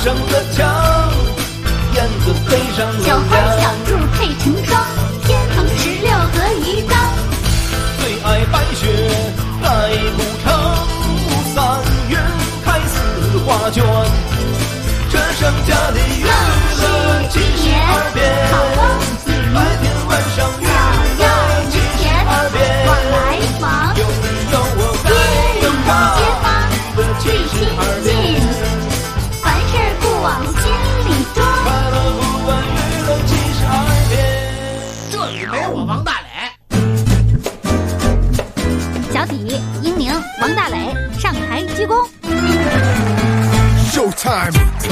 上的墙，燕子飞上楼小花梁。 小兔配成双，天蓬16和一当。 最爱白雪盖不成，3月开4画卷。这盛家的娱乐72变，白天晚上娱乐72变。 往来忙， 有你有我在街旁坊最亲近，凡事不往心里装。 快乐不问娱乐72变。 这里没我王大磊。 小体、英宁、王大磊上台鞠躬。 Showtime！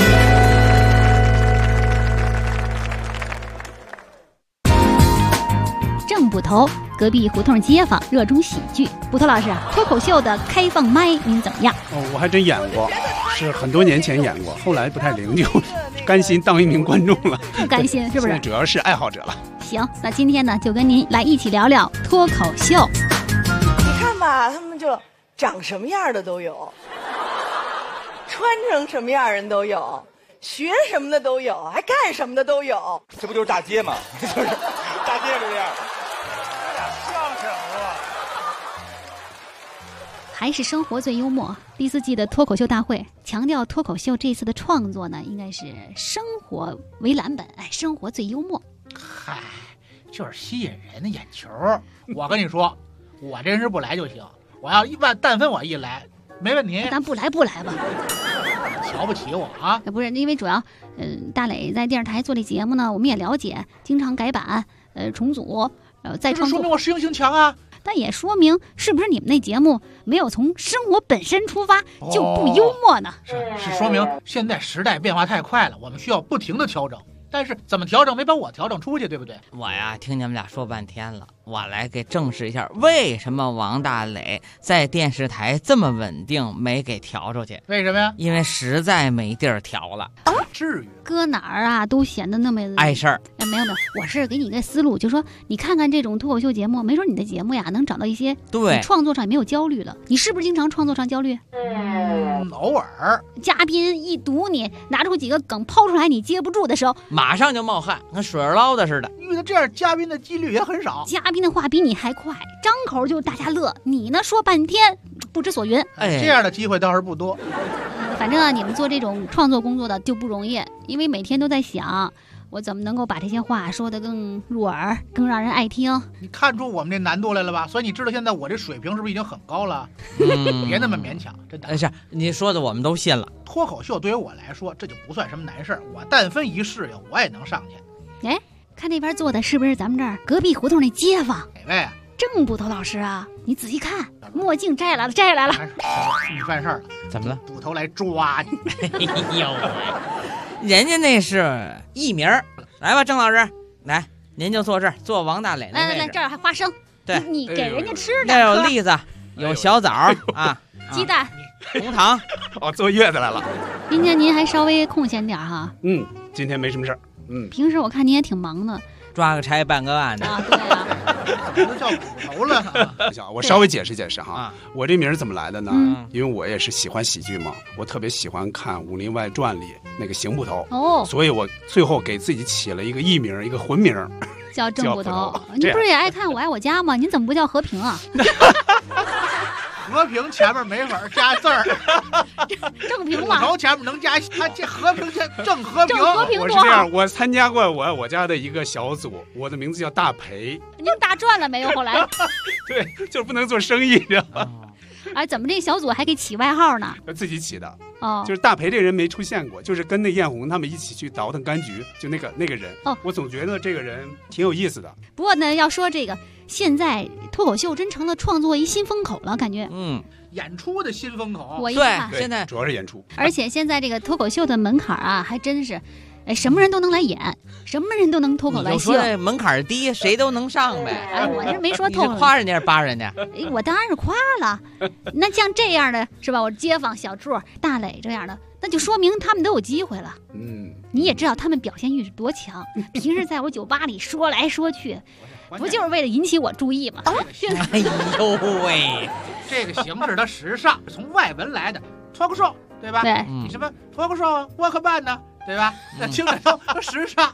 正捕头，隔壁胡同街坊热衷喜剧。捕头老师，脱口秀的开放麦您怎么样？ 我还真演过，是很多年前演过，后来不太灵，就甘心当一名观众了。 不甘心是不是？ 主要是爱好者了。 行，那今天呢，就跟您来一起聊聊脱口秀。 你看吧，他们就长什么样的都有，穿成什么样人都有，学什么的都有，还干什么的都有。 这不就是大街吗？就是大街这样。 还是生活最幽默。第4季的脱口秀大会强调，脱口秀这次的创作呢，应该是生活为蓝本，生活最幽默。 嗨，就是吸引人的眼球。我跟你说，我这人是不来就行。我要但凡我一来，没问题。 咱不来吧。 瞧不起我啊？ 不是，因为主要，大磊在电视台做这节目呢，我们也了解，经常改版，重组，再创作。 这说明我适应性强啊。 但也说明是不是你们那节目没有从生活本身出发，就不幽默呢？ 是说明现在时代变化太快了，我们需要不停的调整。但是怎么调整没把我调整出去，对不对？ 我呀，听你们俩说半天了，我来给证实一下，为什么王大磊在电视台这么稳定，没给调出去？ 为什么呀？ 因为实在没地儿调了。 至于搁哪儿啊，都显得那么碍事儿。 没有，我是给你一个思路，就说你看看这种脱口秀节目，没准你的节目呀能找到一些对创作上没有焦虑了。你是不是经常创作上焦虑？ 偶尔。 嘉宾一堵你，拿出几个梗抛出来，你接不住的时候， 马上就冒汗，跟水捞的似的。 遇到这样嘉宾的几率也很少。 嘉宾的话比你还快，张口就大家乐，你呢说半天不知所云。 这样的机会倒是不多。 反正你们做这种创作工作的就不容易，因为每天都在想，我怎么能够把这些话说得更入耳，更让人爱听。 你看出我们这难度来了吧？所以你知道现在我这水平是不是已经很高了？别那么勉强，真的。 是你说的，我们都信了。 脱口秀对于我来说，这就不算什么难事儿，我但分一适应，我也能上去。 看那边坐的是不是咱们这儿隔壁胡同那街坊？ 哪位啊？ 郑捕头老师啊，你仔细看，墨镜摘来了。 你犯事儿了， 怎么了？ 捕头来抓你！ 哎呦，人家那是艺名。来吧，郑老师，来，您就坐这儿，坐王大磊那位置。 来，这儿还花生，对，你给人家吃的。 那有栗子，有小枣啊， 鸡蛋， 红糖。 坐月子来了。 今天您还稍微空闲点哈。 今天没什么事儿。 平时我看您也挺忙的。 抓个差办个案的啊，对啊， 都叫捕头了。 我稍微解释解释哈，我这名儿怎么来的呢？因为我也是喜欢喜剧嘛，我特别喜欢看《武林外传》里那个邢捕头，所以我最后给自己起了一个艺名，一个混名， 叫郑捕头。您不是也爱看《我爱我家》吗？您怎么不叫和平啊？ 和平前面没法加字儿， 正平嘛。 捕头前面能加，他这和平正和平。 我是这样，我参加过我家的一个小组，我的名字叫大培。 您大赚了没有？后来对，就是不能做生意，知道吗？ 怎么这小组还给起外号呢？ 自己起的。 哦， 就是大培这人没出现过，就是跟那艳红他们一起去倒腾柑橘，就那个人。我总觉得这个人挺有意思的。 不过呢，要说这个，现在脱口秀真成了创作一新风口了，感觉。 演出的新风口。 我一看， 现在主要是演出， 而且现在这个脱口秀的门槛啊，还真是。什么人都能来演，什么人都能脱口来秀。 你就说门槛低，谁都能上呗。 我这没说脱口。 你是夸人家，扒人家。 我当然是夸了。那像这样的是吧？我街坊小柱、大磊这样的，那就说明他们都有机会了。你也知道他们表现欲是多强，平时在我酒吧里说来说去，不就是为了引起我注意吗？ 哎呦喂， 这个形式它时尚，从外文来的。脱口秀对吧？ 对， 你什么脱口秀沃克曼呢，对吧？那听着都时尚。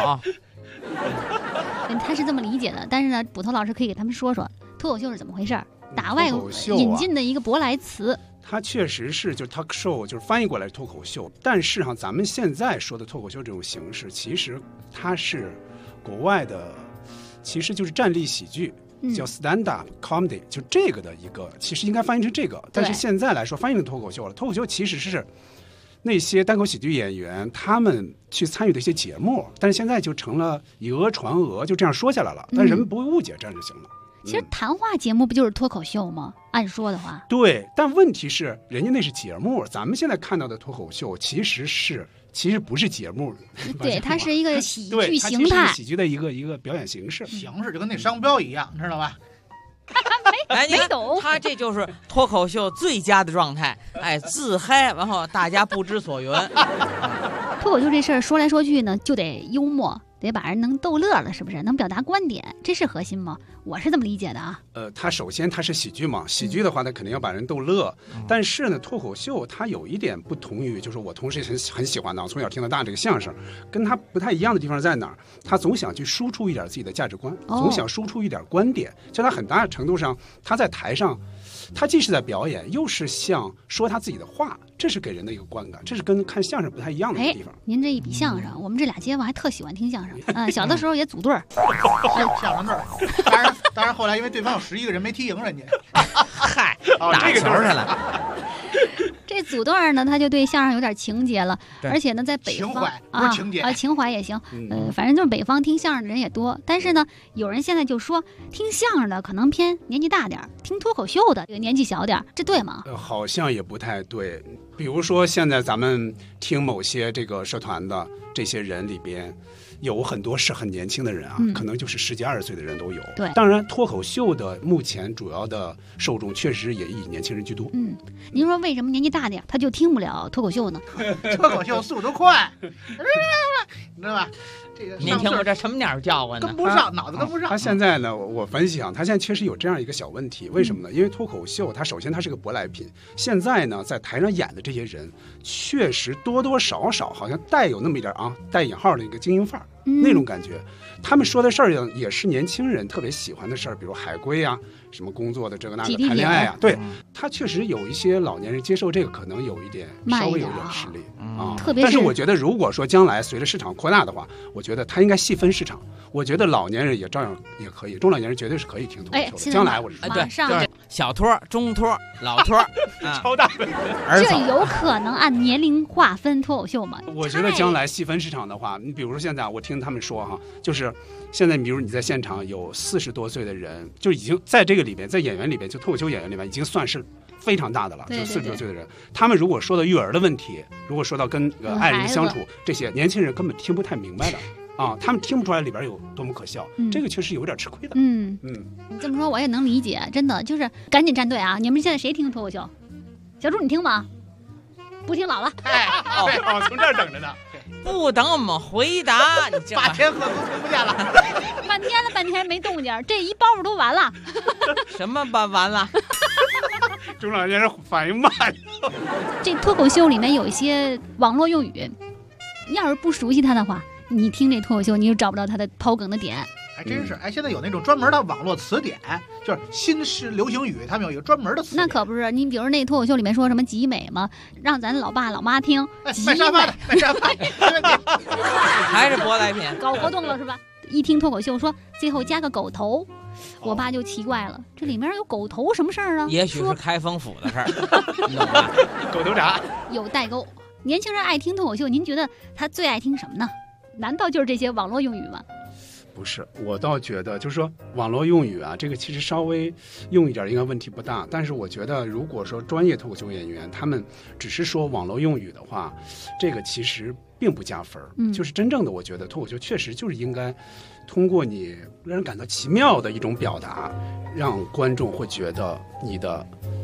他是这么理解的，但是呢，捕头老师可以给他们说说脱口秀是怎么回事，打外引进的一个舶来词。 它确实是就是 talk show， 就是翻译过来是脱口秀，但是咱们现在说的脱口秀这种形式，其实它是国外的，其实就是站立喜剧。叫 stand up comedy， 就这个的一个，其实应该翻译成这个，但是现在来说翻译成脱口秀了。脱口秀其实是那些单口喜剧演员他们去参与的一些节目，但是现在就成了以讹传讹，就这样说下来了，但人们不会误解，这样就行了。 其实谈话节目不就是脱口秀吗？按说的话， 对，但问题是人家那是节目，咱们现在看到的脱口秀其实不是节目， 对，它是一个喜剧形态， 喜剧的一个表演形式， 形式就跟那商标一样，你知道吧？ 没懂， 他这就是脱口秀最佳的状态，自嗨，然后大家不知所云。 脱口秀这事儿说来说去呢，就得幽默，得把人能逗乐了，是不是？能表达观点，这是核心吗？我是这么理解的啊。 它首先它是喜剧嘛，喜剧的话，它肯定要把人逗乐。但是呢，脱口秀它有一点不同于，就是我同时很喜欢的，从小听到大这个相声，跟它不太一样的地方在哪儿？他总想去输出一点自己的价值观，总想输出一点观点。就他很大程度上，他在台上，他既是在表演，又是像说他自己的话，这是给人的一个观感，这是跟看相声不太一样的一个地方。 您这一比相声，我们这俩街坊还特喜欢听相声，小的时候也组队儿， 相声队儿。当然后来因为对方有11个人没踢赢人家， 嗨，打球去了。 这组队呢，他就对相声有点情节了，而且呢，在北方不是情节情怀也行，反正就是北方听相声的人也多。但是呢，有人现在就说听相声的可能偏年纪大点，听脱口秀的年纪小点，这对吗？ 好像也不太对。比如说现在咱们听某些这个社团的这些人里边，有很多是很年轻的人啊，可能就是10几20岁的人都有。 对， 当然脱口秀的目前主要的受众确实也以年轻人居多。 您说为什么年纪大点他就听不了脱口秀呢？ 脱口秀速度快，你知道吧？这个您听过这什么鸟叫唤呢？ 跟不上，脑子跟不上。 他现在呢，我分析啊，他现在确实有这样一个小问题，为什么呢？因为脱口秀，它首先它是个舶来品，现在呢，在台上演的这些人，确实多多少少好像带有那么一点带引号的一个精英范儿，那种感觉。他们说的事儿也是年轻人特别喜欢的事儿，比如海归啊，什么工作的这个那个，谈恋爱啊，对，他确实有一些老年人接受这个可能有一点稍微有点吃力啊。但是我觉得，如果说将来随着市场扩大的话，我觉得他应该细分市场。我觉得老年人也照样也可以，中老年人绝对是可以听脱口秀的。将来我是对，就是小托、中托、老托， 超大分。 这有可能按年龄划分脱口秀吗？ 我觉得将来细分市场的话，你比如说现在我听他们说哈，就是现在比如你在现场有40多岁的人，就已经在这个里边，在演员里边，就脱口秀演员里边已经算是非常大的了，就40多岁的人，他们如果说到育儿的问题，如果说到跟爱人相处，这些年轻人根本听不太明白的。他们听不出来里边有多么可笑，这个确实有点吃亏的。 你这么说我也能理解，真的就是赶紧站队啊！你们现在谁听脱口秀？小朱你听吗？不听老了。 从这儿等着呢。 不等我们回答，你把天喝都听不见了。 半天没动静，这一包都完了。 什么完了？ 中老年人反应慢。 这脱口秀里面有一些网络用语，你要是不熟悉它的话，你听这脱口秀你就找不到它的抛梗的点。 还真是，现在有那种专门的网络词典，就是新式流行语，他们有一个专门的词典。 那可不是，你比如那脱口秀里面说什么集美嘛，让咱老爸老妈听， 卖沙发的，卖沙发的， 还是舶来品， 搞活动了是吧？一听脱口秀说最后加个狗头，我爸就奇怪了，这里面有狗头什么事儿啊？ 也许是开封府的事儿， 狗头铡有代沟。年轻人爱听脱口秀，您觉得他最爱听什么呢？难道就是这些网络用语吗？ 不是，我倒觉得就是说网络用语啊，这个其实稍微用一点应该问题不大。但是我觉得，如果说专业脱口秀演员他们只是说网络用语的话，这个其实并不加分。就是真正的，我觉得脱口秀确实就是应该通过你让人感到奇妙的一种表达，让观众会觉得你的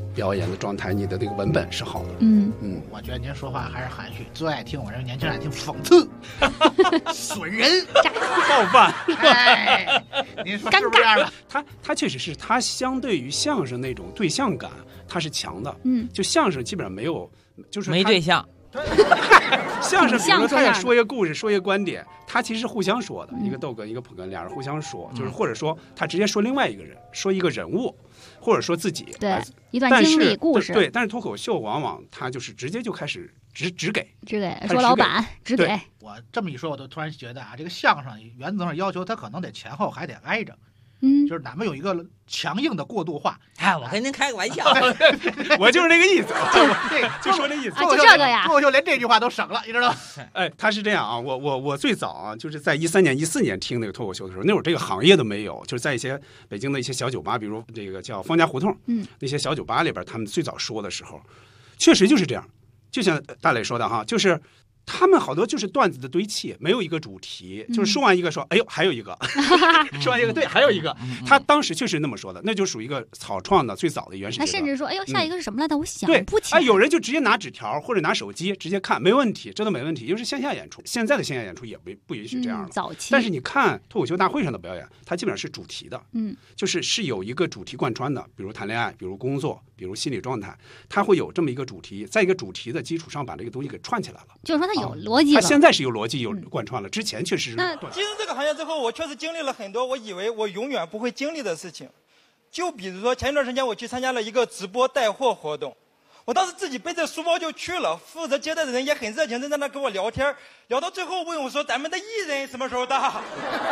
表演的状态，你的这个文本是好的。 我觉得您说话还是含蓄，最爱听我这个年轻人爱听讽刺、损人、 暴犯。 哎，您说是不是这样的？ 他确实是，他相对于相声那种对象感，他是强的。就相声基本上没有，就是没对象。 相声比如说他也说一个故事，说一个观点，他其实是互相说的，一个逗哏一个捧哏，俩人互相说，就是或者说他直接说另外一个人，说一个人物，或者说自己， 对，一段经历故事。 对，但是脱口秀往往他就是直接就开始只给说老板只给。 我这么一说，我都突然觉得啊，这个相声原则上要求他可能得前后还得挨着。就是哪怕有一个强硬的过渡化。 哎，我跟您开个玩笑， 我就是那个意思，就说这意思。 就这个呀， 脱口秀连这句话都省了，你知道？ 哎，他是这样啊，我最早啊，就是在13年、14年听那个脱口秀的时候，那会儿这个行业都没有，就是在一些北京的一些小酒吧，比如这个叫方家胡同，那些小酒吧里边，他们最早说的时候，确实就是这样，就像大磊说的哈，就是。他们好多就是段子的堆砌，没有一个主题，就是说完一个说，哎呦，还有一个，说完一个，对，还有一个。他当时确实那么说的，那就属于一个草创的最早的原始阶段。 他甚至说，哎呦，下一个是什么来着？我想不起来。哎，有人就直接拿纸条或者拿手机直接看，没问题，这都没问题，因为是线下演出。现在的线下演出也不允许这样了。 早期。 但是你看脱口秀大会上的表演，它基本上是主题的，就是有一个主题贯穿的，比如谈恋爱，比如工作，比如心理状态，它会有这么一个主题，在一个主题的基础上把这个东西给串起来了。 就是说它有逻辑了。 现在是有逻辑有贯穿了，之前确实是。 进入这个行业之后，我确实经历了很多我以为我永远不会经历的事情。就比如说前一段时间我去参加了一个直播带货活动，我当时自己背着书包就去了，负责接待的人也很热情，在那跟我聊天，聊到最后问我说：“咱们的艺人什么时候到？”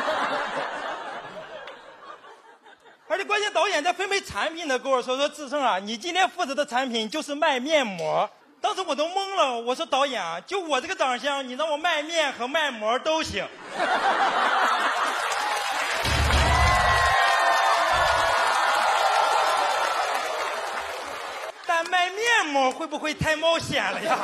而且关键导演在分配产品的跟我说：“志胜啊，你今天负责的产品就是卖面膜。”当时我都懵了，我说导演啊，就我这个长相，你让我卖面和卖膜都行。但卖面膜会不会太冒险了呀？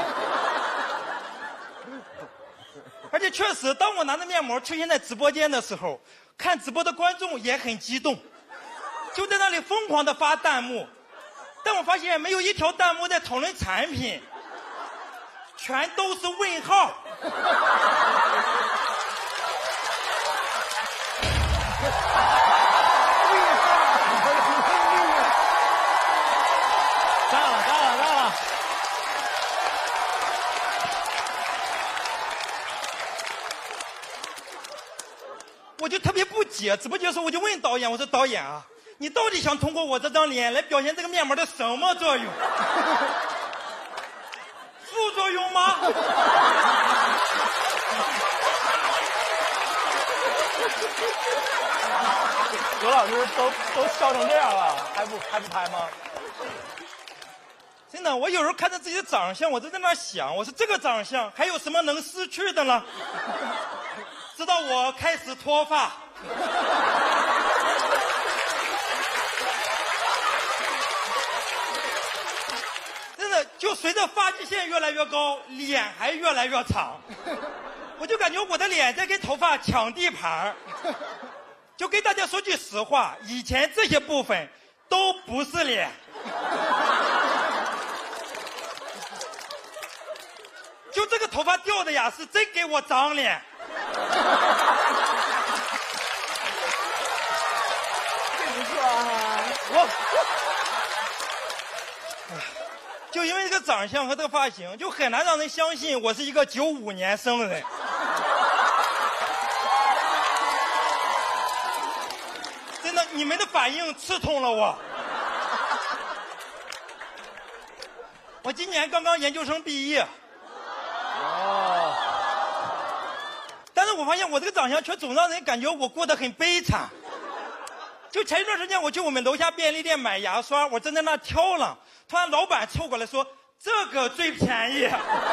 而且确实，当我拿着面膜出现在直播间的时候，看直播的观众也很激动，就在那里疯狂的发弹幕。但我发现没有一条弹幕在讨论产品，全都是问号。 炸了！ 我就特别不解，直播间的时候我就问导演，我说导演啊，你到底想通过我这张脸来表现这个面膜的什么作用？副作用吗？ 何老师都笑成这样了，还不拍吗？ 真的，我有时候看着自己的长相，我就在那想，我说这个长相还有什么能失去的呢？直到我开始脱发。真的，就随着发际线越来越高，脸还越来越长，我就感觉我的脸在跟头发抢地盘。就跟大家说句实话，以前这些部分都不是脸。就这个头发掉的呀，是真给我长脸。 这不错啊！ 就因为这个长相和这个发型，就很难让人相信我是一个95年生人。真的，你们的反应刺痛了我。我今年刚刚研究生毕业。但是我发现我这个长相却总让人感觉我过得很悲惨。就前一段时间我去我们楼下便利店买牙刷，我正在那挑了，突然老板凑过来说：“这个最便宜。”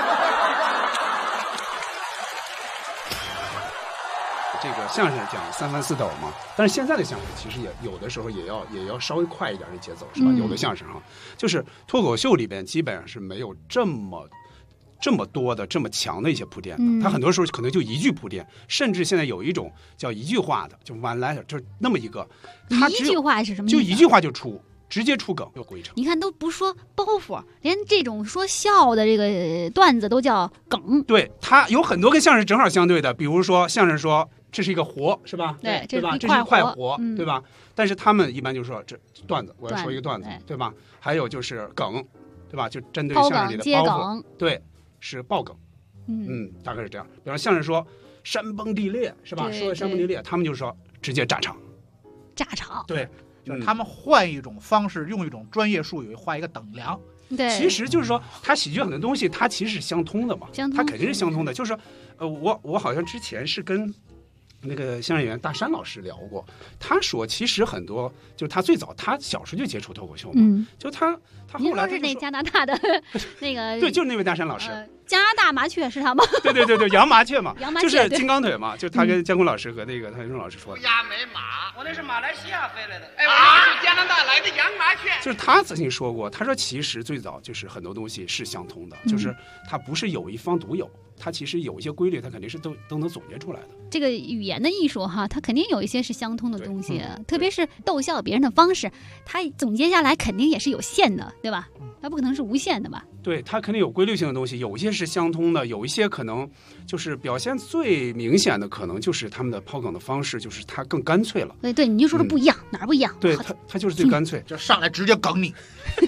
这个相声讲三翻四抖嘛，但是现在的相声其实也有的时候也要稍微快一点的节奏，是吧？有的相声啊，就是脱口秀里边基本上是没有这么多的这么强的一些铺垫的，他很多时候可能就一句铺垫，甚至现在有一种叫一句话的，就 one liner， 就是那么一个，他一句话是什么意思？ 就一句话就出， 直接出梗就回城。 你看都不说包袱，连这种说笑的这个段子都叫梗。 对，它有很多跟相声正好相对的，比如说相声说这是一个活，是吧？ 对吧？这是一块活，对吧？但是他们一般就说这段子，我要说一个段子，对吧？还有就是梗，对吧？就针对相声里的包袱，对，是爆梗。大概是这样。比方相声说山崩地裂，是吧？说山崩地裂，他们就说直接炸场。 炸场， 对， 就是他们换一种方式，用一种专业术语画一个等量。 对， 其实就是说，它喜剧很多东西，它其实是相通的嘛，它肯定是相通的。就是说，我好像之前是跟那个相声演员大山老师聊过，他说其实很多就是他最早他小时候就接触脱口秀嘛，就他后来是那加拿大的那个对，就是那位大山老师。 加拿大麻雀是他吗？ 对，洋麻雀嘛， 洋麻雀就是金刚腿嘛，就他跟姜昆老师和那个谭勇老师说的。 亚美马，我那是马来西亚飞来的，哎，我是加拿大来的洋麻雀。 就是他曾经说过，他说其实最早就是很多东西是相通的，就是它不是有一方独有，它其实有一些规律，它肯定是都能总结出来的。 这个语言的艺术哈，它肯定有一些是相通的东西，特别是逗笑别人的方式，它总结下来肯定也是有限的，对吧？它不可能是无限的吧？ 对，它肯定有规律性的东西，有一些是相通的，有一些可能就是表现最明显的，可能就是他们的抛梗的方式，就是它更干脆了。 对，你就说的不一样，哪儿不一样？ 对，它就是最干脆， 就上来直接梗你。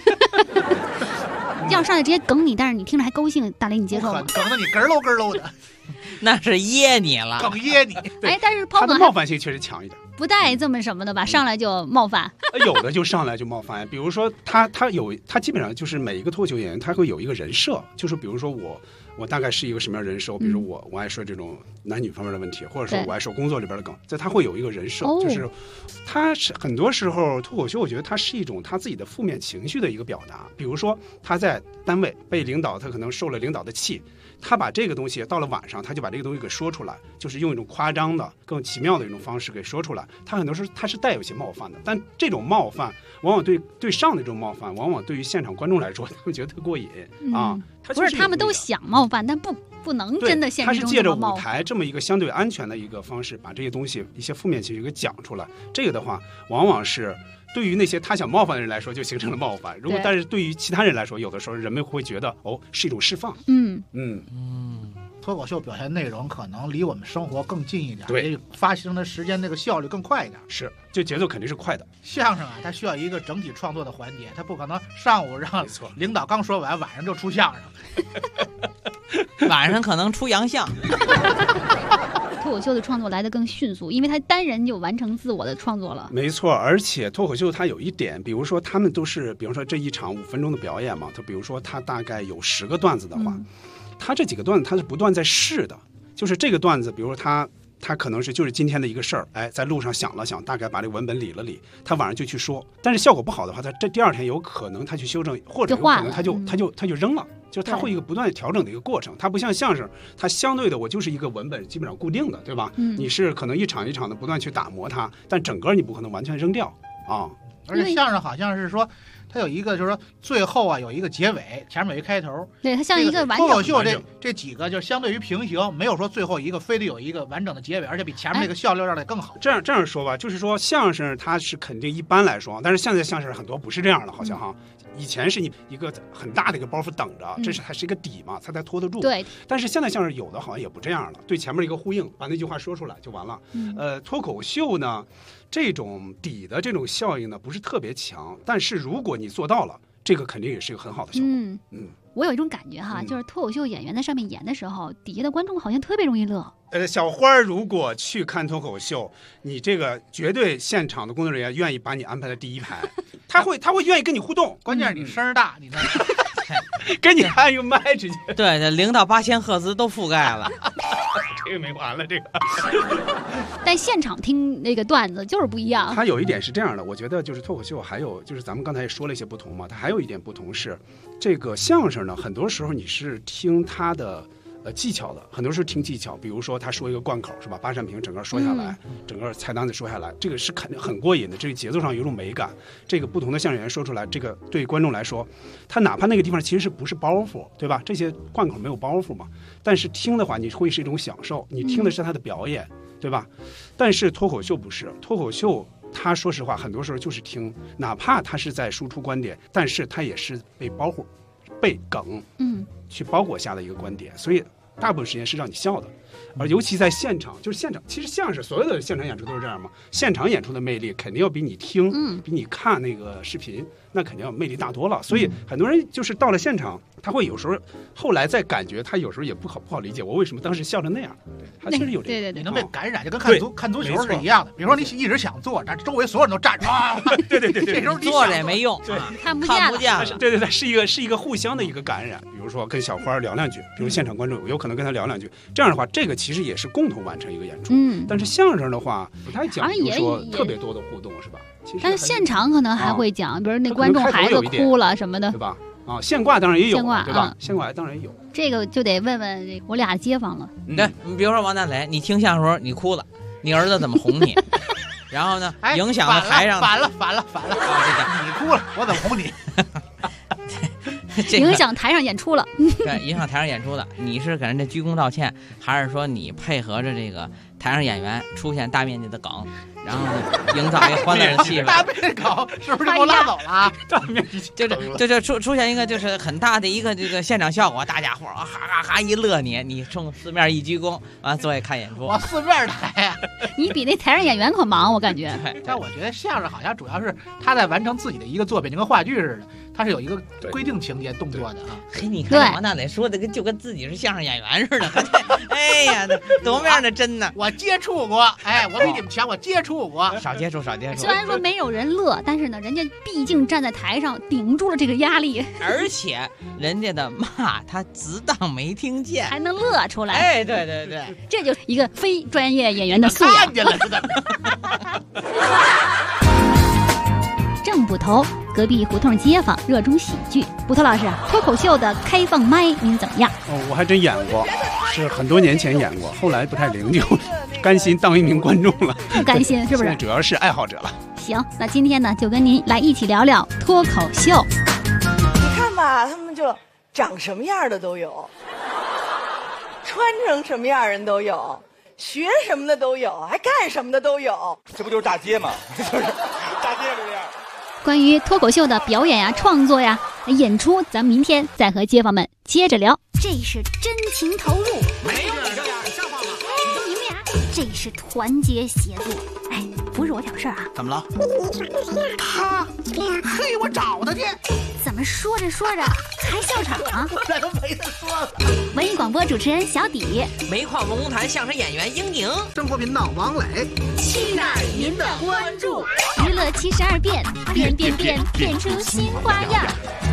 要上来直接梗你，但是你听着还高兴，大雷你接受吗？ 梗的你咯喽咯喽的， 那是噎你了， 梗噎你。 哎，但是抛梗它的冒犯性确实强一点， 不带这么什么的吧？上来就冒犯， 有的就上来就冒犯。比如说他基本上就是每一个脱口秀演员他会有一个人设，就是比如说我大概是一个什么样的人设，比如说我爱说这种男女方面的问题，或者说我爱说工作里边的梗，在他会有一个人设，就是他是很多时候脱口秀，我觉得他是一种他自己的负面情绪的一个表达。比如说他在单位被领导，他可能受了领导的气，他把这个东西到了晚上，他就把这个东西给说出来，就是用一种夸张的、更奇妙的一种方式给说出来。他很多时候他是带有些冒犯的，但这种冒犯往往对上的这种冒犯，往往对于现场观众来说，他们觉得特过瘾啊。 不是他们都想冒犯，但不能真的现实中冒犯。 他是借着舞台这么一个相对安全的一个方式，把这些东西一些负面情绪给讲出来。这个的话，往往是对于那些他想冒犯的人来说，就形成了冒犯。但是对于其他人来说，有的时候人们会觉得是一种释放。 脱口秀表现内容可能离我们生活更近一点， 对， 发行的时间那个效率更快一点， 是，就节奏肯定是快的。 相声啊，它需要一个整体创作的环节，它不可能上午让领导刚说完，晚上就出相声，晚上可能出洋相。 脱口秀的创作来得更迅速，因为他单人就完成自我的创作了。 没错，而且脱口秀它有一点，比如说他们都是，比如说这一场5分钟的表演嘛，他比如说他大概有10个段子的话。他这几个段子他是不断在试的，就是这个段子，比如说他可能是就是今天的一个事儿，哎，在路上想了想，大概把这个文本理了理，他晚上就去说，但是效果不好的话，他这第2天有可能他去修正，或者有可能他就扔了，就是他会一个不断调整的一个过程。他不像相声，他相对的我就是一个文本基本上固定的，对吧？你是可能一场一场的不断去打磨它，但整个你不可能完全扔掉啊。 而且相声好像是说，它有一个就是说最后啊有一个结尾，前面有一开头。 对，它像一个完整。 脱口秀这几个就相对于平行，没有说最后一个非得有一个完整的结尾，而且比前面那个笑料让的更好。 这样说吧，就是说相声它是肯定一般来说，但是现在相声很多不是这样的，好像哈。以前是你一个很大的一个包袱等着，这是它是一个底嘛，它才拖得住。 对。 但是现在相声有的好像也不这样了，对前面一个呼应，把那句话说出来就完了。脱口秀呢，这种底的这种效应呢不是特别强，但是如果你做到了，这个肯定也是一个很好的效果。 我有一种感觉哈，就是脱口秀演员在上面演的时候，底下的观众好像特别容易乐。 小花如果去看脱口秀，你这个绝对现场的工作人员愿意把你安排在第一排，他会愿意跟你互动。 关键是你声大，你跟你按一个麦直接。 对，0到8000赫兹都覆盖了。 这个没完了，这个。 但现场听那个段子就是不一样。 它有一点是这样的，我觉得就是脱口秀还有就是咱们刚才也说了一些不同嘛，它还有一点不同是，这个相声呢，很多时候你是听它的技巧的，很多时候听技巧，比如说他说一个贯口是吧，八扇屏整个说下来，整个菜单子说下来，这个是肯定很过瘾的，这个节奏上有一种美感。这个不同的相声演员说出来，这个对观众来说，他哪怕那个地方其实是不是包袱，对吧？这些贯口没有包袱嘛，但是听的话你会是一种享受，你听的是他的表演，对吧？但是脱口秀不是，脱口秀他说实话，很多时候就是听，哪怕他是在输出观点，但是他也是被梗，去包裹下的一个观点，所以大部分时间是让你笑的。而尤其在现场，就是现场，其实相声所有的现场演出都是这样嘛。现场演出的魅力肯定要比你听，比你看那个视频，那肯定要魅力大多了。所以很多人就是到了现场，他会有时候后来再感觉他有时候也不好理解我为什么当时笑成那样。他确实有这个， 你能被感染，就跟看足球是一样的。比如说你一直想坐，但周围所有人都站着，对，这时候你坐着也没用， 对，看不见了。 对，是一个互相的一个感染。比如说跟小花聊两句，比如现场观众有可能跟他聊两句，这样的话，这个其实也是共同完成一个演出。但是相声的话不太讲究说特别多的互动，是吧？ 但是现场可能还会讲，比如那观众孩子哭了什么的， 对吧？现挂当然也有，对吧？现挂当然有。 这个就得问问我俩街坊了。 对，你比如说王大雷，你听相声时候你哭了，你儿子怎么哄你？然后呢，影响了台上反了，你哭了，我怎么哄你？ 影响台上演出了， 对，影响台上演出的，你是给人家鞠躬道歉，还是说你配合着这个台上演员出现大面积的梗，然后营造一个欢乐的气氛？ 大面积的梗是不是就给我拉走了？大面积就是出现一个就是很大的一个这个现场效果，大家伙哈哈哈一乐你冲四面一鞠躬，完坐下看演出。 往四面抬呀！ 你比那台上演员可忙，我感觉。 但我觉得相声好像主要是他在完成自己的一个作品，就跟话剧似的。他是有一个规定情节动作的啊！ 嘿，你看王大雷说的就跟自己是相声演员似的，哎呀，多么样的真呢！ 我接触过，我比你们强，我接触过， 少接触。 虽然说没有人乐，但是呢，人家毕竟站在台上顶住了这个压力， 而且人家的骂他只当没听见， 还能乐出来。 哎，对， 这就是一个非专业演员的素养。 看见了是的。 郑捕头，隔壁胡同街坊，热衷喜剧。捕头老师，脱口秀的开放麦您怎么样？ 我还真演过，是很多年前演过，后来不太灵，就甘心当一名观众了。 不甘心是不是？ 主要是爱好者了。 行，那今天呢，就跟您来一起聊聊脱口秀。 你看吧，他们就长什么样的都有，穿成什么样人都有，学什么的都有，还干什么的都有。 这不就是大街吗？就是大街这样。 关于脱口秀的表演呀、创作呀、演出，咱们明天再和街坊们接着聊。这是真情投入， 没有你这样像话吗？ 你们俩，这是团结协作。不是我挑事儿啊！ 怎么了？他，嘿，我找他去。 怎么说着还笑场啊？ 这都没得说了。 文艺广播主持人小底， 煤矿文工团相声演员英宁， 生活频道王磊， 期待您的关注。娱乐72变，变出新花样。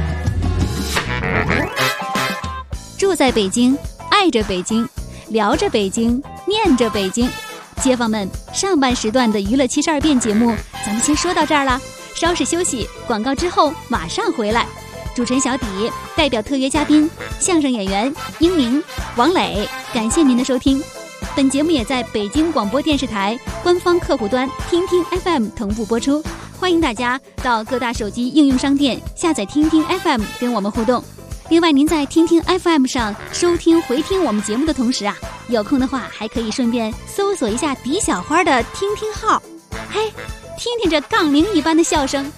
住在北京，爱着北京，聊着北京，念着北京。街坊们，上半时段的娱乐72变节目咱们先说到这儿了，稍事休息，广告之后马上回来。主持人小底代表特约嘉宾相声演员英宁、王磊，感谢您的收听。本节目也在北京广播电视台官方客户端听听 FM 同步播出，欢迎大家到各大手机应用商店下载听听 FM 跟我们互动。另外，您在听听 FM 上收听回听我们节目的同时啊，有空的话还可以顺便搜索一下狄小花的听听号，嘿，听听这杠铃一般的笑声。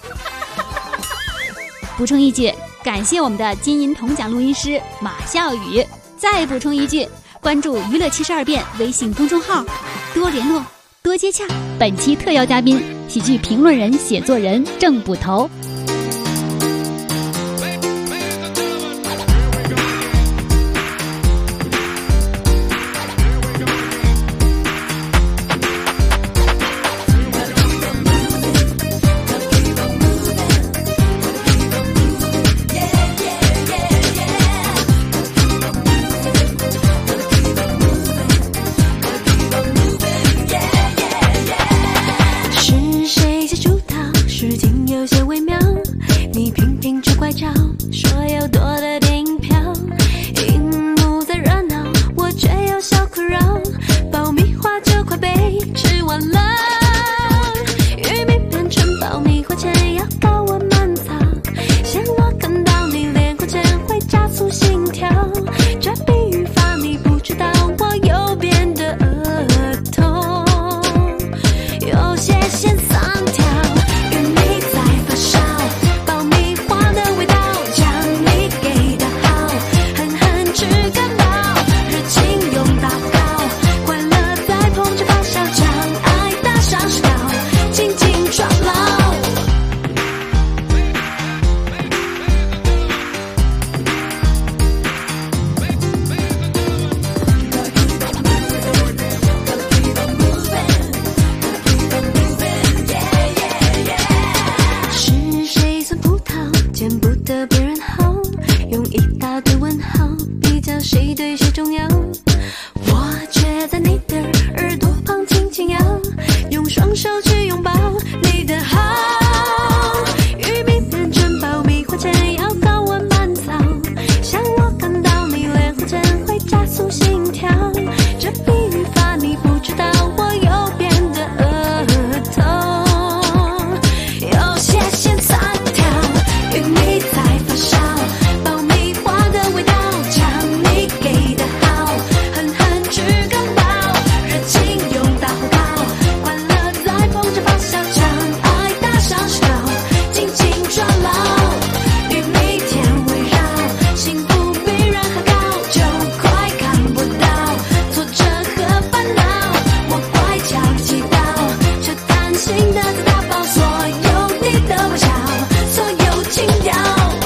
补充一句，感谢我们的金银铜奖录音师马笑宇。再补充一句，关注娱乐72变微信公众号，多联络，多接洽。本期特邀嘉宾，喜剧评论人、写作人郑捕头。 是谁在主导？事情有些微妙。 话对问号，比较谁对谁重要。我却在你的耳朵旁轻轻摇，用双手去拥抱你的好。玉米变成爆米花前要高温慢炒，像我看到你脸红前会加速心跳。这比喻法你不知道，我右边的额头有些先酸跳，玉米在发烧，爆米花的味道将你给的好，狠狠去拥抱，热情用大火烤，快乐在碰着发酵，将爱打上石膏，紧紧抓牢，玉米甜围绕，幸福比人还高，就快看不到挫折和烦恼，我乖巧祈祷，这贪心的自打包，所有你的微笑，所有情调。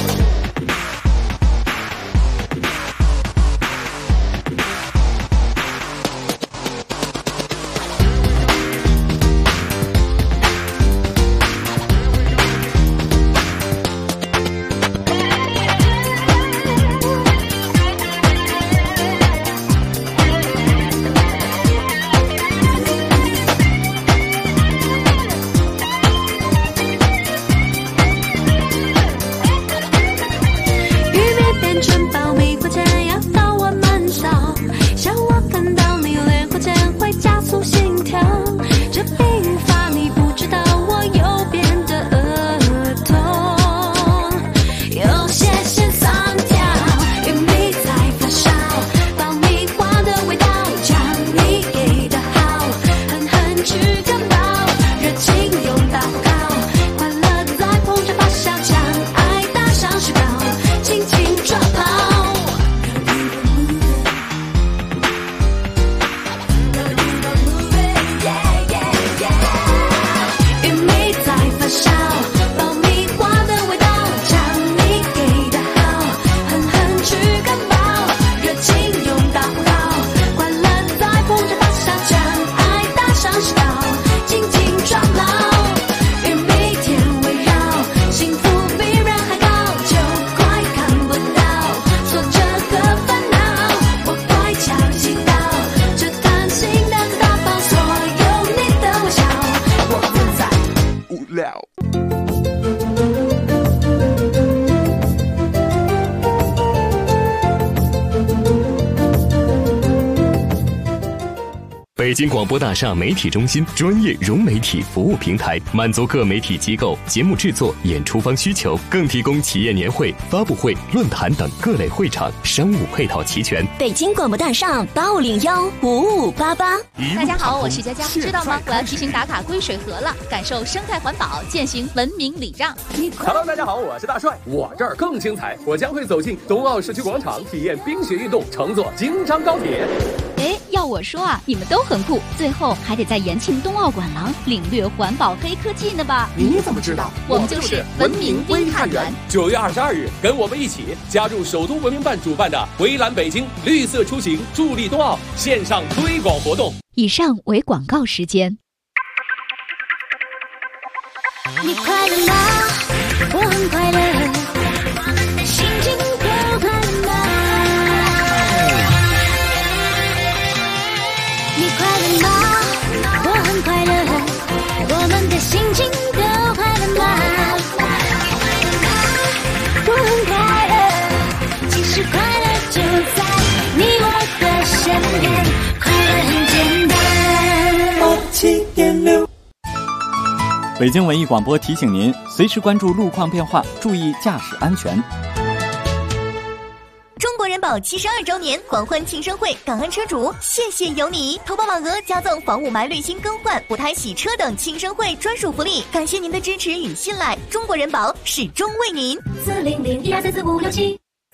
玉米变成爆米花前要高温慢烧，像我看到你脸红前会加速心跳。这比喻法你不知道，我右边的额头有些先酸跳，玉米在发烧，爆米花的味道将你给的好，狠狠去拥抱，热情用大火烤，快乐在碰着发酵，将爱打上石膏，轻轻抓跑。玉米在发烧，爆米花的味道将你给的好，狠狠去拥抱，热情用大火烤，快乐在碰着发酵，将爱打上石膏，紧紧抓牢，玉米甜围绕，幸福比人还高，就快看不到挫折和烦恼，我乖巧祈祷，这贪心的自打包，所有你的微笑，我不再无聊。 北京广播大厦媒体中心专业融媒体服务平台，满足各媒体机构节目制作、演出方需求，更提供企业年会、发布会、论坛等各类会场，商务配套齐全。 北京广播大厦8515588。 大家好，我是佳佳，知道吗？我要提醒打卡归水河了，感受生态环保，践行文明礼让。 Hello， 大家好，我是大帅，我这儿更精彩，我将会走进冬奥社区广场，体验冰雪运动，乘坐京张高铁。 哎，要我说啊，你们都很酷，最后还得在延庆冬奥馆廊领略环保黑科技呢吧？ 你怎么知道？ 我们就是文明微探员。 9月22日，跟我们一起加入首都文明办主办的微蓝北京绿色出行助力冬奥线上推广活动。 以上为广告时间。 你快乐吗？我很快乐，心情够快乐吗？你快乐吗？我很快乐，我们的心情都快乐吗？我很快乐，其实快乐就在你我的身边，快乐很简单。87.6。 北京文艺广播提醒您，随时关注路况变化，注意驾驶安全。 中国人保72周年狂欢庆生会，感恩车主，谢谢有你！投保满额加赠防雾霾滤芯更换、补胎洗车等庆生会专属福利，感谢您的支持与信赖，中国人保始终为您。40012445567。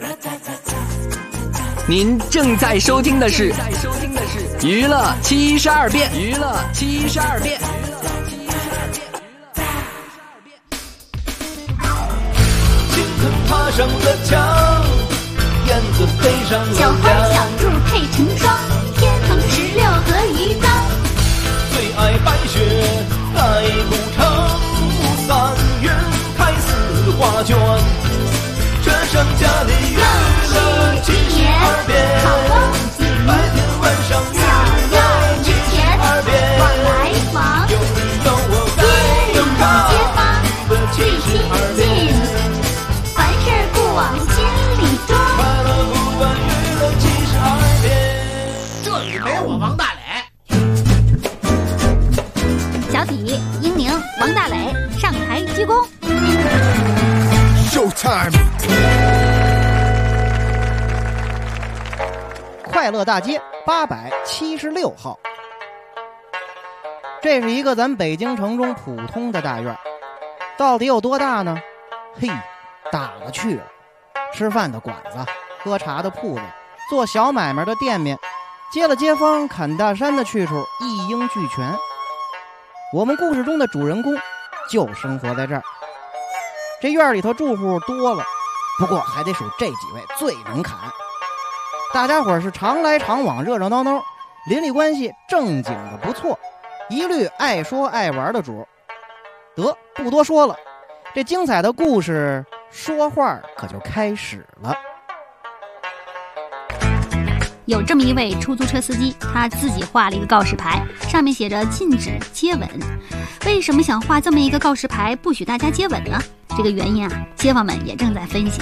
您正在收听的是娱乐72变，娱乐72变。 爬上了墙，燕子飞上了小花小兔配成双，天堂16和一张。 最爱白雪盖古城，3月开4画卷，这盛家的娱乐我王大磊。 小体、英宁、王大磊上台鞠躬。 Showtime！ 快乐大街876号，这是一个咱北京城中普通的大院，到底有多大呢？嘿，大了去了。吃饭的馆子，喝茶的铺子，做小买卖的店面，接了街坊砍大山的去处一应俱全。我们故事中的主人公就生活在这儿。这院里头住户多了，不过还得数这几位最能砍。大家伙是常来常往，热热闹闹，邻里关系正经的不错，一律爱说爱玩的主。得，不多说了，这精彩的故事说话可就开始了。 有这么一位出租车司机，他自己画了一个告示牌，上面写着禁止接吻。为什么想画这么一个告示牌，不许大家接吻呢？这个原因啊，街坊们也正在分析。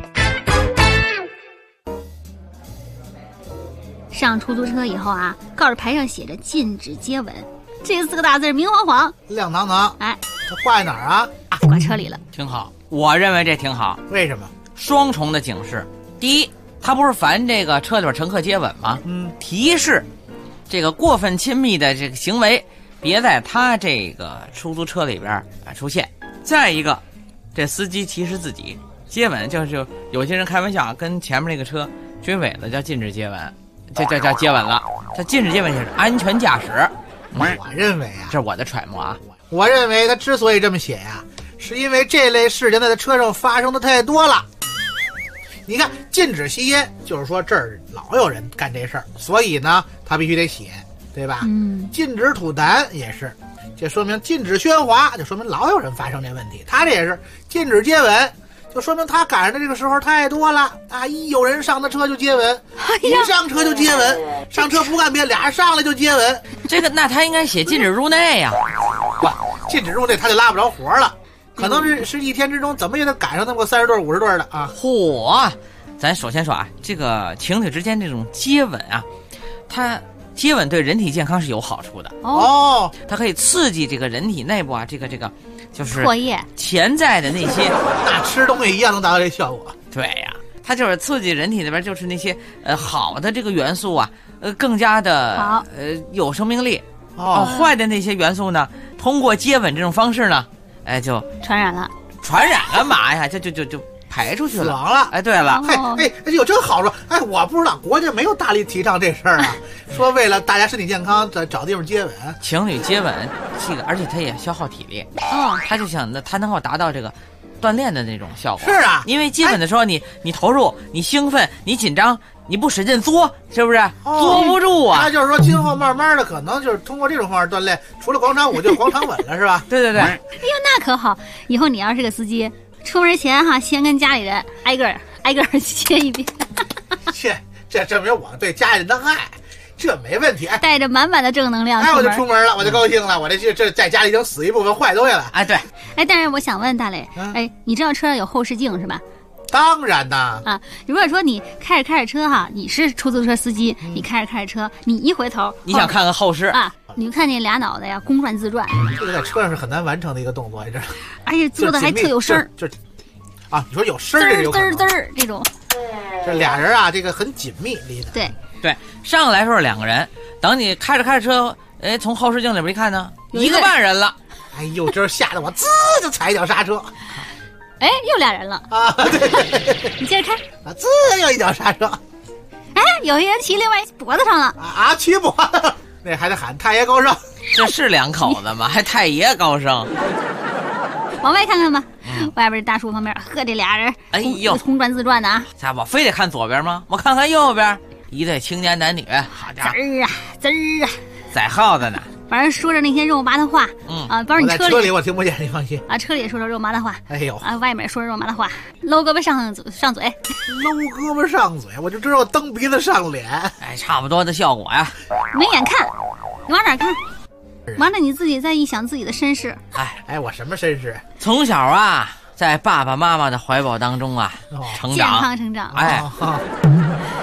上出租车以后啊，告示牌上写着禁止接吻，这4个大字明晃晃亮堂堂。 哎， 这挂在哪儿啊？ 挂车里了。 挺好，我认为这挺好。 为什么？ 双重的警示。第一，他不是烦这个车里边乘客接吻吗？提示这个过分亲密的这个行为别在他这个出租车里边出现。再一个，这司机提示自己，接吻就是有些人开玩笑跟前面那个车追尾了叫禁止接吻，这叫接吻了。这禁止接吻就是安全驾驶。 我认为啊， 这是我的揣摩啊。 我认为他之所以这么写呀，是因为这类事件在车上发生的太多了。你看，禁止吸烟，就是说这儿老有人干这事儿，所以呢，他必须得写，对吧？禁止吐痰也是，这说明禁止喧哗，就说明老有人发生这问题。他这也是禁止接吻，就说明他赶上的这个时候太多了啊！一有人上的车就接吻，一上车就接吻，上车不干别，俩人上来就接吻。 这个那他应该写禁止入内呀， 不，禁止入内他就拉不着活了。可能是一天之中怎么也得赶上那么30对50对的啊！ 嚯，咱首先说啊，这个情侣之间这种接吻啊，它接吻对人体健康是有好处的哦， 它可以刺激这个人体内部啊，这个就是唾液潜在的那些， 那吃东西一样能达到这效果。 对呀，它就是刺激人体里边就是那些好的这个元素啊，更加的有生命力。坏的那些元素呢，通过接吻这种方式呢，就传染了。 传染干嘛呀？就排出去了， 死亡了。 对了， 有这个好处。我不知道国家没有大力提倡这事儿啊，说为了大家身体健康，找地方接吻。 情侣接吻这个，而且它也消耗体力。他就想他能够达到这个锻炼的那种效果。 是啊， 因为接吻的时候你投入，你兴奋，你紧张，你不使劲作，是不是？作不住啊。 那就是说，今后慢慢的可能就是通过这种方式锻炼，除了广场舞就是广场吻了，是吧？ 对。 哎呦，那可好！以后你要是个司机，出门前先跟家里人挨个接一遍。 这证明我对家人的爱，这没问题。 带着满满的正能量， 我就出门了，我就高兴了，我这在家里已经死一部分坏东西了。 对。 但是我想问大磊，你知道车上有后视镜是吧？ 当然呐！ 如果说你开着车哈，你是出租车司机，你开着车，你一回头， 你想看看后视啊，你就看见俩脑袋呀，公转自转。 这个在车上是很难完成的一个动作，你知道？ 而且做的还特有声儿， 你说有声儿，这有可能滋儿这种。 这俩人啊，这个很紧密离的。 对，上来时候2个人，等你开着车，从后视镜里边一看呢，1个半人了。 哎呦，这吓得我滋就踩一脚刹车。 又俩人了啊！对， 你接着开。 滋又一脚刹车。 有一人骑另外脖子上了啊！骑脖子，那还得喊太爷高升。 这是2口子吗？还太爷高升。 往外看看吧，外边大树旁边，呵，这俩人，空转自转的啊！ 我非得看左边吗？我看看右边，一对青年男女，好家伙， 滋儿啊， 宰耗子呢。 反正说着那些肉麻的话，包括你车里我听不见，你放心啊。车里也说着肉麻的话，外面说着肉麻的话，搂胳膊上嘴， 搂胳膊上嘴，我就知道蹬鼻子上脸， 差不多的效果呀。 没眼看，你往哪看？完了你自己再一想自己的身世。 我什么身世？ 从小啊，在爸爸妈妈的怀抱当中啊，成长， 健康成长。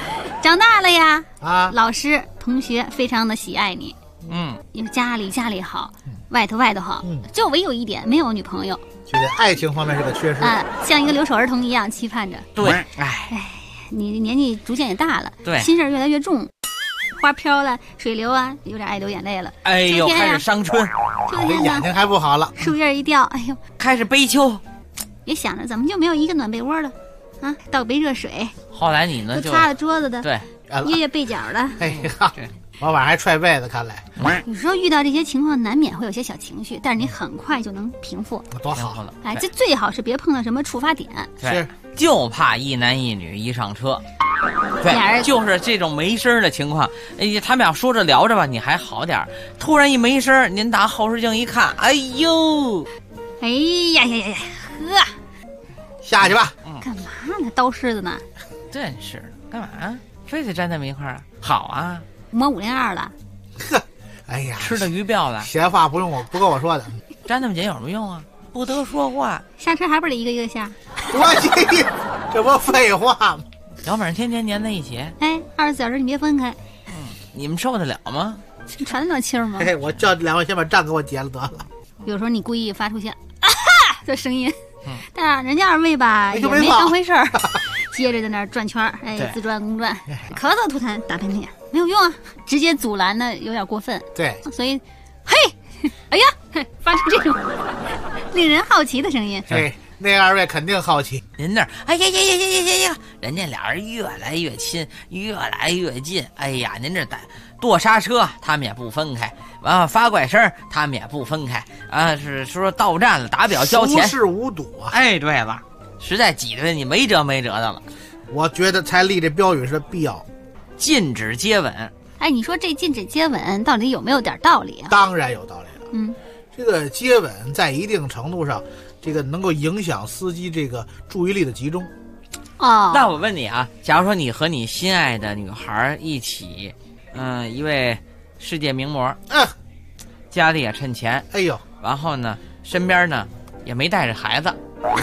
长大了呀， 啊， 老师同学非常的喜爱你，因为家里好，外头好，就唯有一点没有女朋友， 觉得爱情方面是个缺失啊，像一个留守儿童一样期盼着。 对， 你年纪逐渐也大了， 对， 心事儿越来越重，花飘了，水流啊，有点爱流眼泪了。 哎呦，开始伤春， 眼睛还不好了， 树叶一掉，哎呦， 开始悲秋。 也想着怎么就没有一个暖被窝的，啊，倒杯热水。 后来你呢就擦了桌子的， 对， 掖背角的。 哎呀，我晚上还踹被子，看来。 有时候遇到这些情况，难免会有些小情绪，但是你很快就能平复， 多好了。 哎，这最好是别碰到什么触发点。 是，就怕一男一女一上车。对，就是这种没声的情况，他们俩说着聊着吧，你还好点，突然一没声，您打后视镜一看，哎呦， 哎呀呀呀呀，呵， 下去吧。 干嘛呢？刀狮子呢？ 真是干嘛？非得站那么一块儿？好啊， 摸502了。 呵，哎呀， 吃的鱼鳔了。 闲话不跟我说的， 站那么紧有什么用啊？不得说话。 下车还不得一个一个下？ 这不废话吗？ 要不然天天粘在一起。 哎，24小时你别分开。 你们受得了吗？ 传得了气吗？ 哎，我叫2位先把账给我结了得了。 有时候你故意发出些啊哈的声音，但是人家2位吧也没当回事儿，接着在那儿转圈，哎，自转公转，咳嗽吐痰打喷嚏没有用啊，直接阻拦的有点过分。 对， 所以，嘿，哎呀，发出这种令人好奇的声音。 对，那2位肯定好奇。 您那儿，哎呀呀呀呀呀呀呀，人家俩人越来越亲，越来越近。哎呀，您这跺刹车，他们也不分开。完了发怪声，他们也不分开啊！是说到站了，打表交钱， 熟视无睹啊！ 哎，对了，实在挤兑你没辙的了。 我觉得才立这标语是必要， 禁止接吻。 哎，你说这禁止接吻到底有没有点道理啊？ 当然有道理了。这个接吻在一定程度上，这个能够影响司机这个注意力的集中。 哦， 那我问你啊，假如说你和你心爱的女孩一起，一位世界名模，家里也趁钱， 哎呦， 然后呢，身边呢也没带着孩子，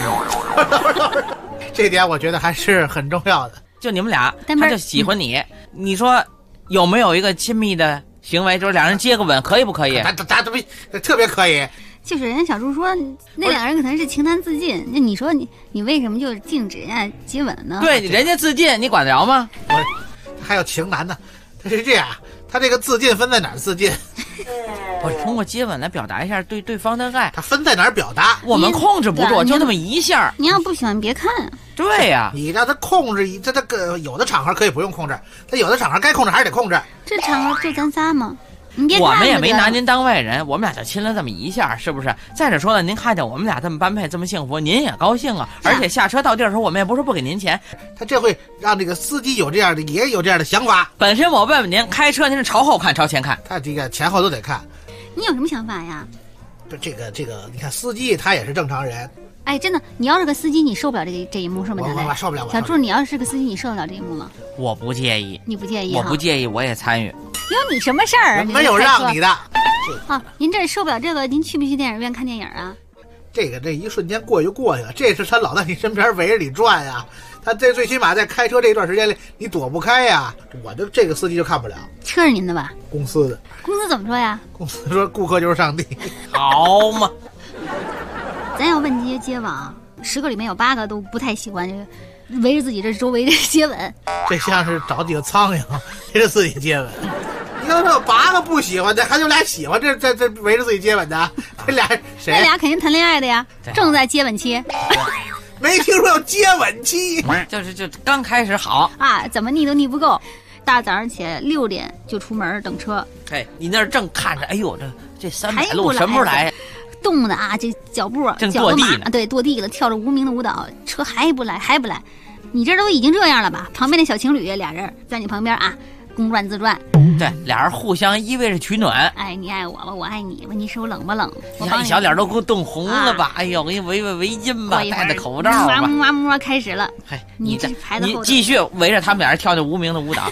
这点我觉得还是很重要的。 就你们俩，他就喜欢你，你说有没有一个亲密的行为，就是两人接个吻，可以不可以？ 咱特别可以。 就是人家小猪说那2人可能是情难自禁，那你说你为什么就禁止人家接吻呢？ 对，人家自尽，你管得着吗？ 还有情难呢，他是这样，他这个自尽分在哪儿自尽？ 我通过接吻来表达一下对对方的爱。 他分在哪儿表达？ 我们控制不住，就那么一下。 你要不喜欢别看。 对呀， 你让他控制，这个有的场合可以不用控制，他有的场合该控制还是得控制。 这场合就咱仨吗？你别看我们也没拿您当外人，我们俩就亲了这么一下，是不是？再者说了，您看见我们俩这么般配，这么幸福，您也高兴啊。而且下车到地儿的时候，我们也不是不给您钱， 他这会让这个司机有这样的，也有这样的想法。 本身我问问您，开车您是朝后看，朝前看？ 他这个前后都得看。 你有什么想法呀？ 这个，你看司机他也是正常人。 哎，真的，你要是个司机，你受不了这一幕是吗？ 我受不了。 小猪，你要是个司机，你受得了这一幕吗？ 我不介意。 你不介意？ 我不介意，我也参与。 有你什么事儿？ 没有让你的。 啊，您这受不了这个，您去不去电影院看电影啊？ 这一瞬间过去就过去了，这是他老在你身边围着你转呀。他这最起码在开车这一段时间里，你躲不开呀。我这个司机就看不了。 车是您的吧？ 公司的。 公司怎么说呀？ 公司说顾客就是上帝。 好嘛。 咱要问这些街网，10个里面有8个都不太喜欢这个围着自己这周围的接吻。 这像是找几个苍蝇围着自己接吻。你刚才有8个不喜欢的，还有俩喜欢这围着自己接吻的，这俩谁？ 那俩肯定谈恋爱的呀，正在接吻期。 没听说有接吻期， 就刚开始好啊，怎么腻都腻不够。大早上起来6点就出门等车。 哎，你那儿正看着，哎呦，这300路什么时候来？ 冻的啊，这脚步正跺地呢， 对，跺地了，跳着无名的舞蹈，车还不来。你这都已经这样了吧？旁边那小情侣俩人在你旁边啊，公转自转。 对，俩人互相依偎着取暖。 哎，你爱我吧，我爱你吧，你手冷不冷？ 你看小脸都给我冻红了吧？哎呦，我给你围巾吧，戴着口罩吧。 摸开始了。 嘿， 你这排在后头， 你继续围着他们俩人跳那无名的舞蹈。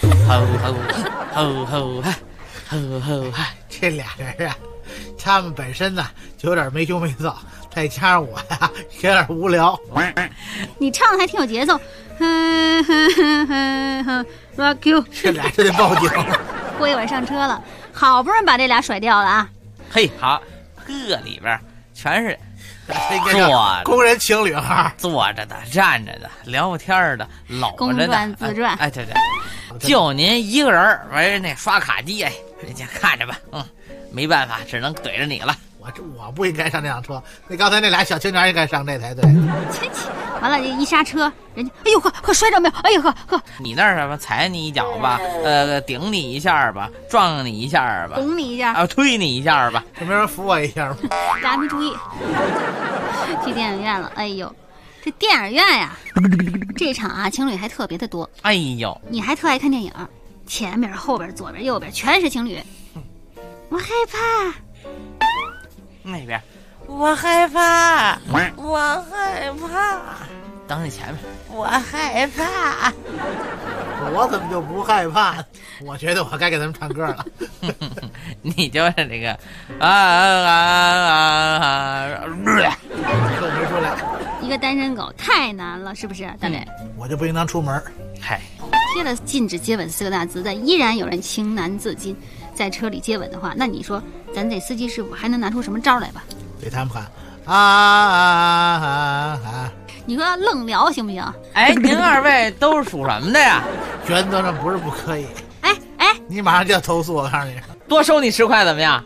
这俩人啊，他们本身呢就有点没羞没臊，再加上我呀有点无聊。 你唱的还挺有节奏。 说 Q， 这俩就得报警。 过一会儿上车了，好不容易把这俩甩掉了啊！ 嘿，好，这里边全是坐工人情侣号， 坐着的、站着的、聊天的、搂着的， 公转自转。 哎，对对，就您一个人玩那刷卡机，哎，人家看着吧，没办法，只能怼着你了。 我不应该上这辆车，那刚才那俩小青年应该上这台，对。 完了，这一刹车，人家哎呦呵摔着没有？哎呦呵， 你那儿什么踩你一脚吧，顶你一下吧，撞你一下吧， 拱你一下啊，推你一下吧， 有没有人扶我一下吗？ 大家没注意，去电影院了。哎呦，这电影院呀，这场啊情侣还特别的多。 哎呦， 你还特爱看电影，前面、后边、左边、右边全是情侣。我害怕。 那边，我害怕，我害怕。等你前面，我害怕。 我怎么就不害怕？我觉得我该给他们唱歌了。 你就是这个没出来。 一个单身狗太难了，是不是，大磊？ 我就不应当出门。 嗨， 贴了禁止接吻4个大字，但依然有人情难自禁。在车里接吻的话，那你说咱这司机师傅还能拿出什么招来吧？ 对他们喊啊！ 你说愣聊行不行？ 哎，您二位都是属什么的呀？ 原则上不是不可以。 哎， 你马上就要投诉我，告诉你， 多收你10块怎么样？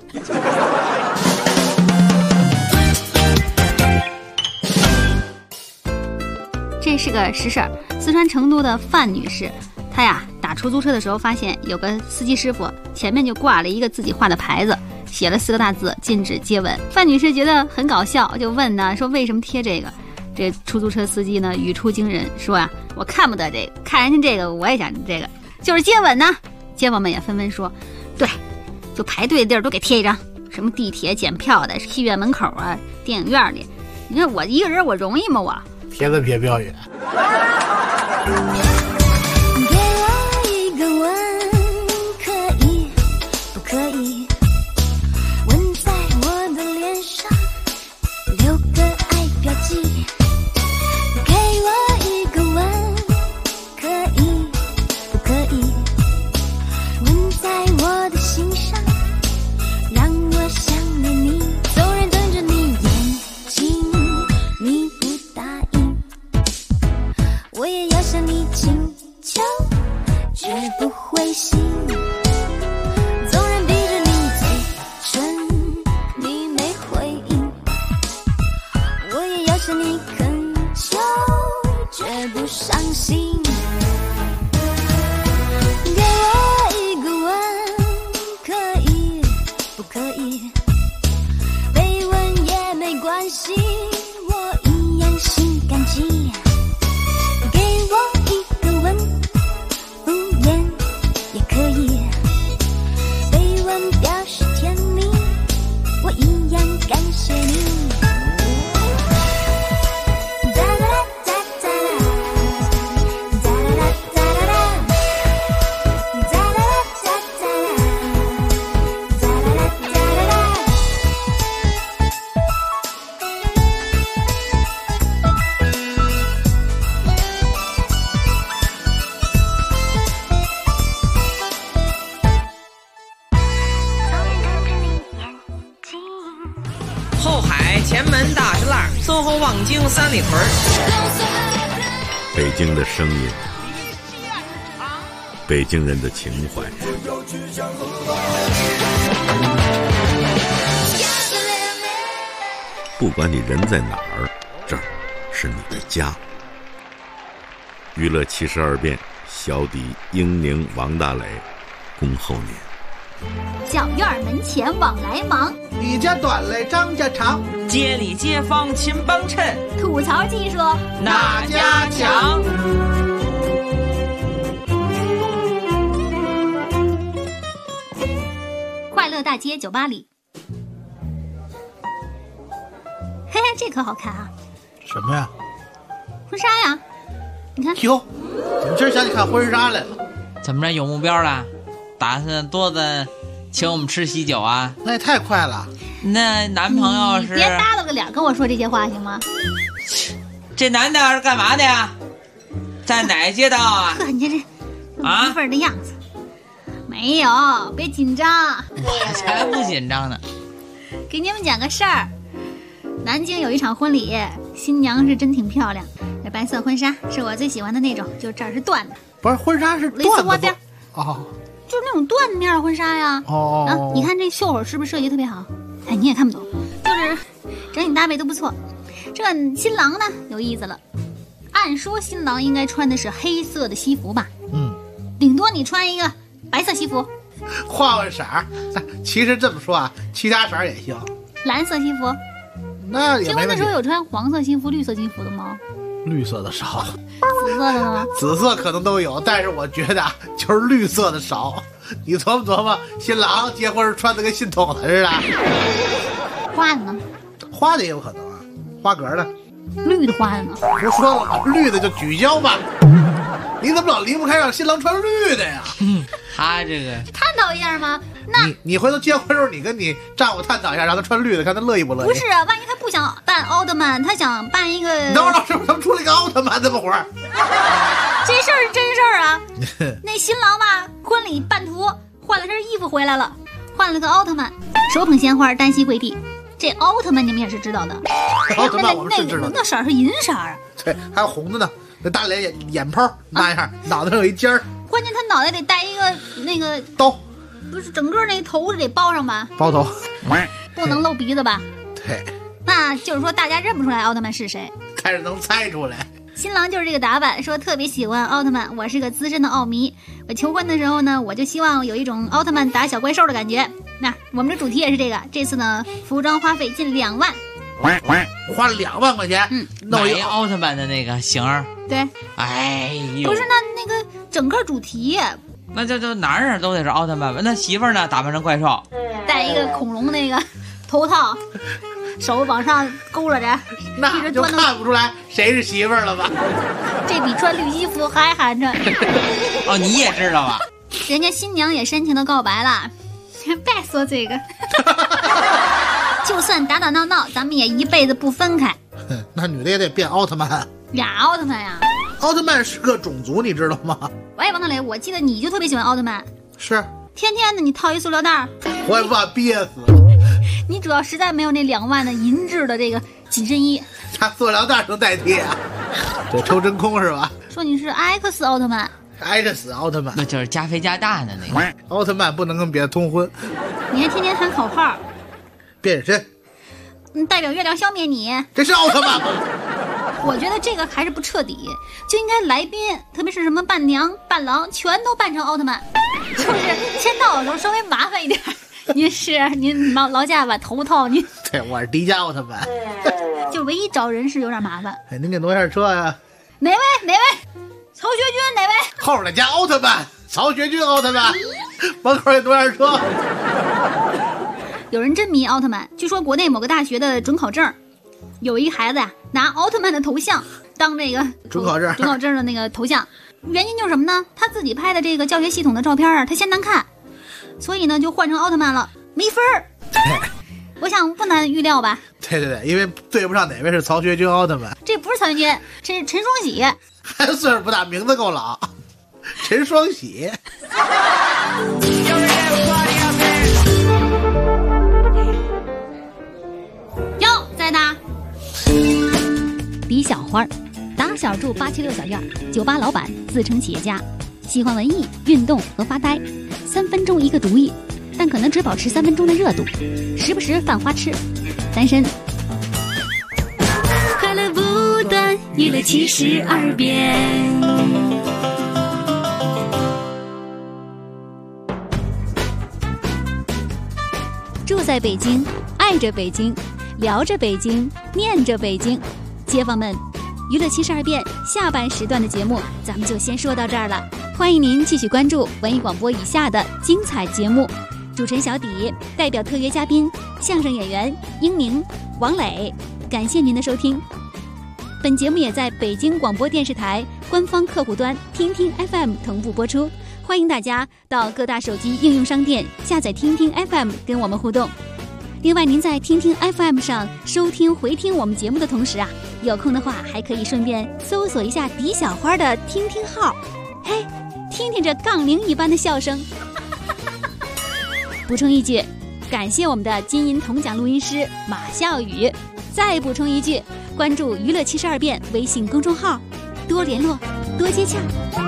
这是个实事儿，四川成都的范女士，她呀打出租车的时候发现有个司机师傅前面就挂了一个自己画的牌子，写了4个大字禁止接吻。范女士觉得很搞笑，就问呢说为什么贴这个？这出租车司机呢语出惊人，说啊我看不得这个，看人家这个我也想这个，就是接吻呢。街坊们也纷纷说对，就排队的地儿都给贴一张，什么地铁检票的、戏院门口啊、电影院里。你说我一个人我容易吗？我贴这别标语。 给我一个吻，可以不可以？吻在我的脸上，留个爱标记。给我一个吻，可以不可以？吻在我的心上，让我想念你。纵然瞪着你眼睛，你不答应，我也要向你请求，绝不灰心。纵然逼着你嘴唇，你没回应，我也要向你恳求，绝不伤心。给我一个吻，可以不可以？被吻也没关系，我一样心感激。给我一个吻，敷衍也可以。被吻表示甜蜜，我一样感谢你。 后海前门大石栏，SOHO望京三里屯。 北京的声音，北京人的情怀。不管你人在哪儿，这儿是你的家。娱乐72变，小弟英宁王大磊恭候您。 小院门前往来忙， 你家短嘞张家长， 街里街坊勤帮衬， 吐槽技术哪家强？ 快乐大街酒吧里，嘿嘿，这可好看啊！ 什么呀？ 婚纱呀！你看， 哟，怎么今儿想起看婚纱来了？ 怎么着有目标了？打算多的请我们吃喜酒啊？ 那也太快了。 那男朋友是？ 别耷拉个脸跟我说这些话行吗？ 这男的是干嘛的呀？在哪街道啊？ 呵，你这媳妇儿的样子。没有，别紧张。 我才不紧张呢。 给你们讲个事儿，南京有一场婚礼，新娘是真挺漂亮，这白色婚纱是我最喜欢的那种，就这儿是缎的。 不是婚纱是蕾丝花边哦， 就是那种缎面的婚纱呀。 哦， 啊，你看这袖口是不是设计特别好？哎，你也看不懂，就是整体搭配都不错。这个新郎呢有意思了，按说新郎应该穿的是黑色的西服吧？顶多你穿一个白色西服， 换换色儿。其实这么说啊，其他色儿也行。 蓝色西服， 那也没问题。 结婚的时候有穿黄色西服、绿色西服的吗？ 绿色的少， 紫色的呢？ 紫色可能都有，但是我觉得就是绿色的少。你琢磨琢磨，新郎结婚时穿的跟信筒子似的。 花的呢？ 花的也有可能啊，花格的。 绿的花的呢？ 不说了吗？绿的就举交吧。你怎么老离不开让新郎穿绿的呀？ 他这个探讨一下吗？那你回头结婚时候，你跟你丈夫探讨一下，让他穿绿的，看他乐意不乐意？ 不是啊，万一他不想扮奥特曼，他想扮一个…… 等会儿怎么出了一个奥特曼这么活儿？ 这事儿是真事儿啊！那新郎吧，婚礼半途换了身衣服回来了，换了个奥特曼，手捧鲜花，单膝跪地。这奥特曼你们也是知道的， 奥特曼我们是知道的。 那色儿是银色啊。 对，还有红的呢。那大脸眼泡那样，脑袋上有一尖儿。 关键他脑袋得带一个那个刀， 不是整个那头得包上吧？ 包头， 不能露鼻子吧？ 对， 那就是说大家认不出来奥特曼是谁， 但是能猜出来。 新郎就是这个打扮，说特别喜欢奥特曼。我是个资深的奥迷，我求婚的时候呢，我就希望有一种奥特曼打小怪兽的感觉。那我们这主题也是这个，这次呢，服装花费近2万。 花了2万块钱， 弄一奥特曼的那个型儿。 对， 哎呦， 不是那个整个主题， 那就哪儿都得是奥特曼吧？那媳妇儿呢，打扮成怪兽， 戴一个恐龙那个头套，手往上勾勒着， 那就看不出来谁是媳妇儿了吧？ 这比穿绿西服还寒碜。 哦，你也知道啊？ 人家新娘也深情的告白了，别说这个。就算打打闹闹，咱们也一辈子不分开。 那女的也得变奥特曼， 俩奥特曼呀！ 奥特曼是个种族，你知道吗？ 喂，王大雷，我记得你就特别喜欢奥特曼， 是天天的你套一塑料袋， 我也把憋死了。 你主要实在没有那2万的银质的这个紧身衣， 他塑料袋能代替啊？对，抽真空是吧？ 说你是 X 奥特曼 ，X 奥特曼， 那就是加肥加大的那个奥特曼，不能跟别的通婚。 你还天天喊口号。 变身， 代表月亮消灭你， 这是奥特曼吗？ 我觉得这个还是不彻底，就应该来宾，特别是什么伴娘、伴郎，全都扮成奥特曼，是不是？签到的时候稍微麻烦一点。您劳驾把头套您。 对，我是迪迦奥特曼。 就唯一找人是有点麻烦。 哎，您给挪下车呀？ 哪位？曹学军哪位？ 后边加奥特曼，曹学军奥特曼，门口也挪下车。 有人真迷奥特曼，据说国内某个大学的准考证，有一个孩子呀，拿奥特曼的头像当这个准考证的那个头像，原因就是什么呢？他自己拍的这个教学系统的照片啊，他嫌难看，所以呢就换成奥特曼了，没分儿。我想不难预料吧？ 对，因为对不上哪位是曹学军奥特曼， 这不是曹学军，这是陈双喜， 还岁数不大，名字够老，陈双喜。 在哪？李小花，打小住876小院，酒吧老板，自称企业家，喜欢文艺、运动和发呆，3分钟一个主意，但可能只保持3分钟的热度，时不时犯花痴，单身。 快乐不断，娱乐72变。 住在北京，爱着北京，聊着北京，念着北京，街坊们，娱乐72变下半时段的节目咱们就先说到这儿了，欢迎您继续关注文艺广播以下的精彩节目。主持人小迪代表特约嘉宾相声演员英宁、王磊，感谢您的收听。本节目也在北京广播电视台官方客户端听听 FM 同步播出，欢迎大家到各大手机应用商店下载听听 FM 跟我们互动。另外，您在听听 FM 上收听回听我们节目的同时啊，有空的话还可以顺便搜索一下迪小花的听听号。嘿，听听听这杠铃一般的笑声。补充一句，感谢我们的金银铜奖录音师马笑宇。再补充一句，关注娱乐72变微信公众号，多联络，多接洽。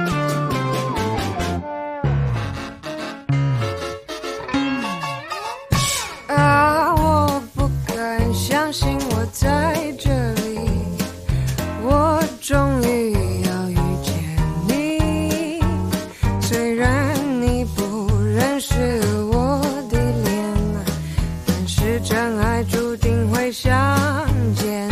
我不敢相信我在这里，我终于要遇见你。虽然你不认识我的脸，但是真爱注定会相见。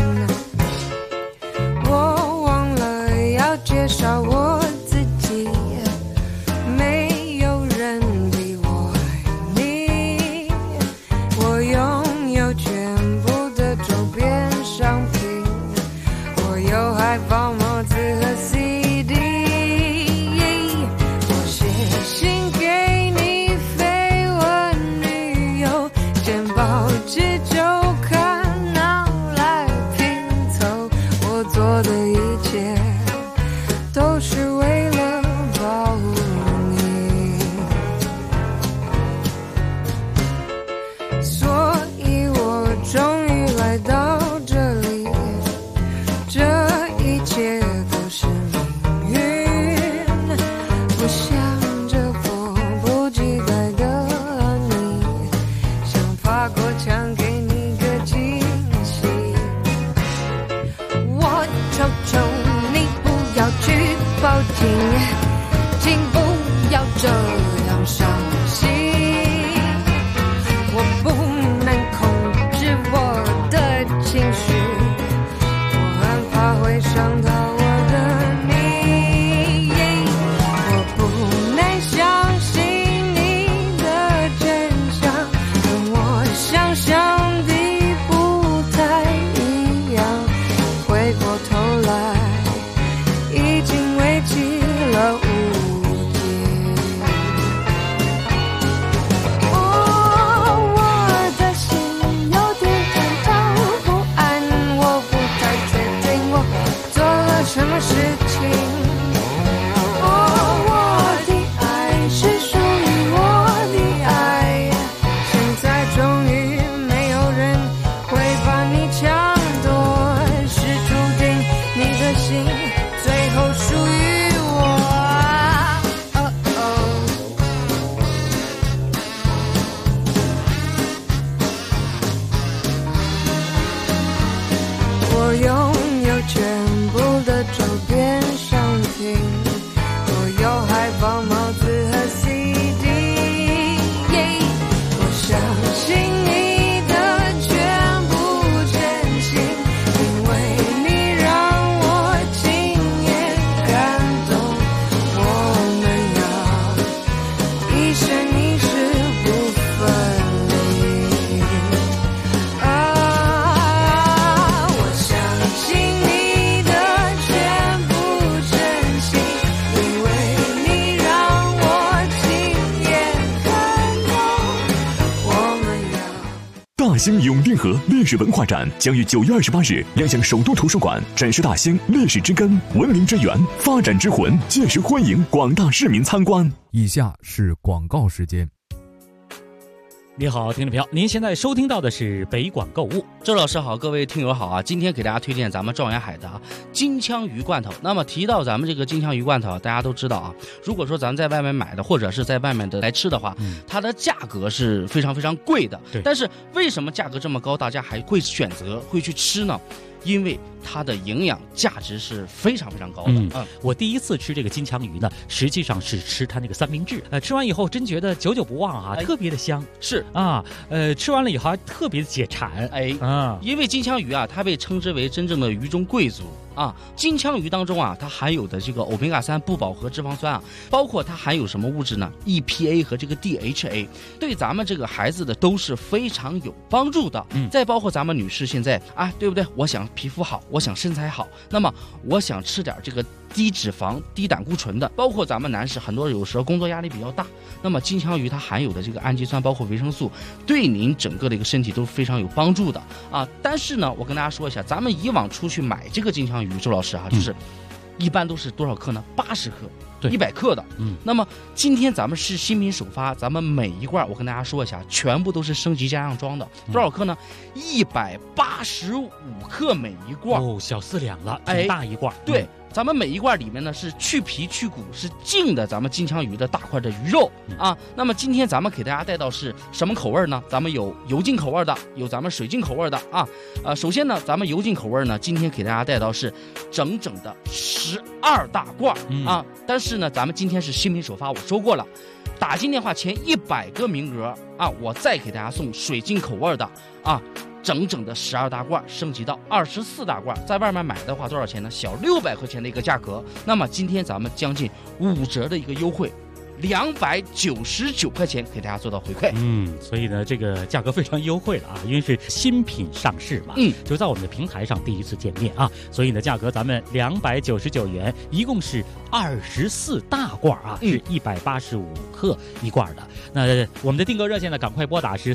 我忘了要介绍我自己，没有人比我爱你。我拥有全部的周边商品，我有海报、帽子和 CD。我写信给你，绯闻女友，剪报纸周刊，拿来拼凑。我做的一切都是为了保护你，所以我终于来到这里。这一切都是命运，我想着迫不及待的你，想爬过墙给你个惊喜。我求求你不要去报警，请不要这样伤心。我不能控制我的情绪，我很怕会伤到我的你。我不能相信你的真相，跟我想象的不太一样。回过头来，已经为期了5天。我的心有点感到不安，我不太确定我做了什么事情。我的爱是属于我的爱，现在终于没有人会把你抢夺，是注定你的心最后属于我。我拥有全部的周边商品，我有海报、帽子和 CD。我相信你的全部真心，因为你让我亲眼感动。我们要一生一世不分离。我相信你的全部真心，因为你让我亲眼看到。我们要大兴永定河历史文化展将于9月28日亮相首都图书馆，展示大兴历史之根、文明之源、发展之魂，届时欢迎广大市民参观。 以下是广告时间。 你好，听众朋友，您现在收听到的是北广购物。 周老师好，各位听友好啊！今天给大家推荐咱们状元海的金枪鱼罐头。那么提到咱们这个金枪鱼罐头，大家都知道啊，如果说咱们在外面买的，或者是在外面的来吃的话，它的价格是非常非常贵的。但是为什么价格这么高，大家还会选择会去吃呢？因为它的营养价值是非常非常高的。 我第一次吃这个金枪鱼呢，实际上是吃它那个三明治。吃完以后真觉得久久不忘啊，特别的香。 是啊，吃完了以后还特别的解馋。 因为金枪鱼啊，它被称之为真正的鱼中贵族啊。金枪鱼当中啊，它含有的这个欧米伽3不饱和脂肪酸啊，包括它含有什么物质呢 ？EPA 和这个 DHA， 对咱们这个孩子的都是非常有帮助的。再包括咱们女士现在啊，对不对？我想皮肤好，我想身材好，那么我想吃点这个低脂肪、低胆固醇的，包括咱们男士很多有时候工作压力比较大，那么金枪鱼它含有的这个氨基酸，包括维生素，对您整个的一个身体都是非常有帮助的啊。但是呢，我跟大家说一下，咱们以往出去买这个金枪鱼，周老师啊，就是一般都是多少克呢？80克。 对，100克的。那么今天咱们是新品首发，咱们每一罐我跟大家说一下，全部都是升级加上装的，多少克呢？185克每一罐。 哦，小4两了，挺大一罐。 对。咱们每一罐里面呢是去皮去骨，是净的咱们金枪鱼的大块的鱼肉啊。那么今天咱们给大家带到是什么口味呢？咱们有油浸口味的，有咱们水浸口味的啊。首先呢，咱们油浸口味呢，今天给大家带到是整整的12大罐啊。但是呢，咱们今天是新品首发，我说过了，打进电话前100个名额啊，我再给大家送水浸口味的啊。整整的12大罐升级到24大罐，在外面买的话多少钱呢？小600块钱的一个价格。那么今天咱们将近5折的一个优惠，299块钱给大家做到回馈。 所以呢，这个价格非常优惠了啊，因为是新品上市嘛，就在我们的平台上第一次见面啊，所以呢，价格咱们299元，一共是24大罐啊，是185克一罐的。那我们的订购热线呢，赶快拨打是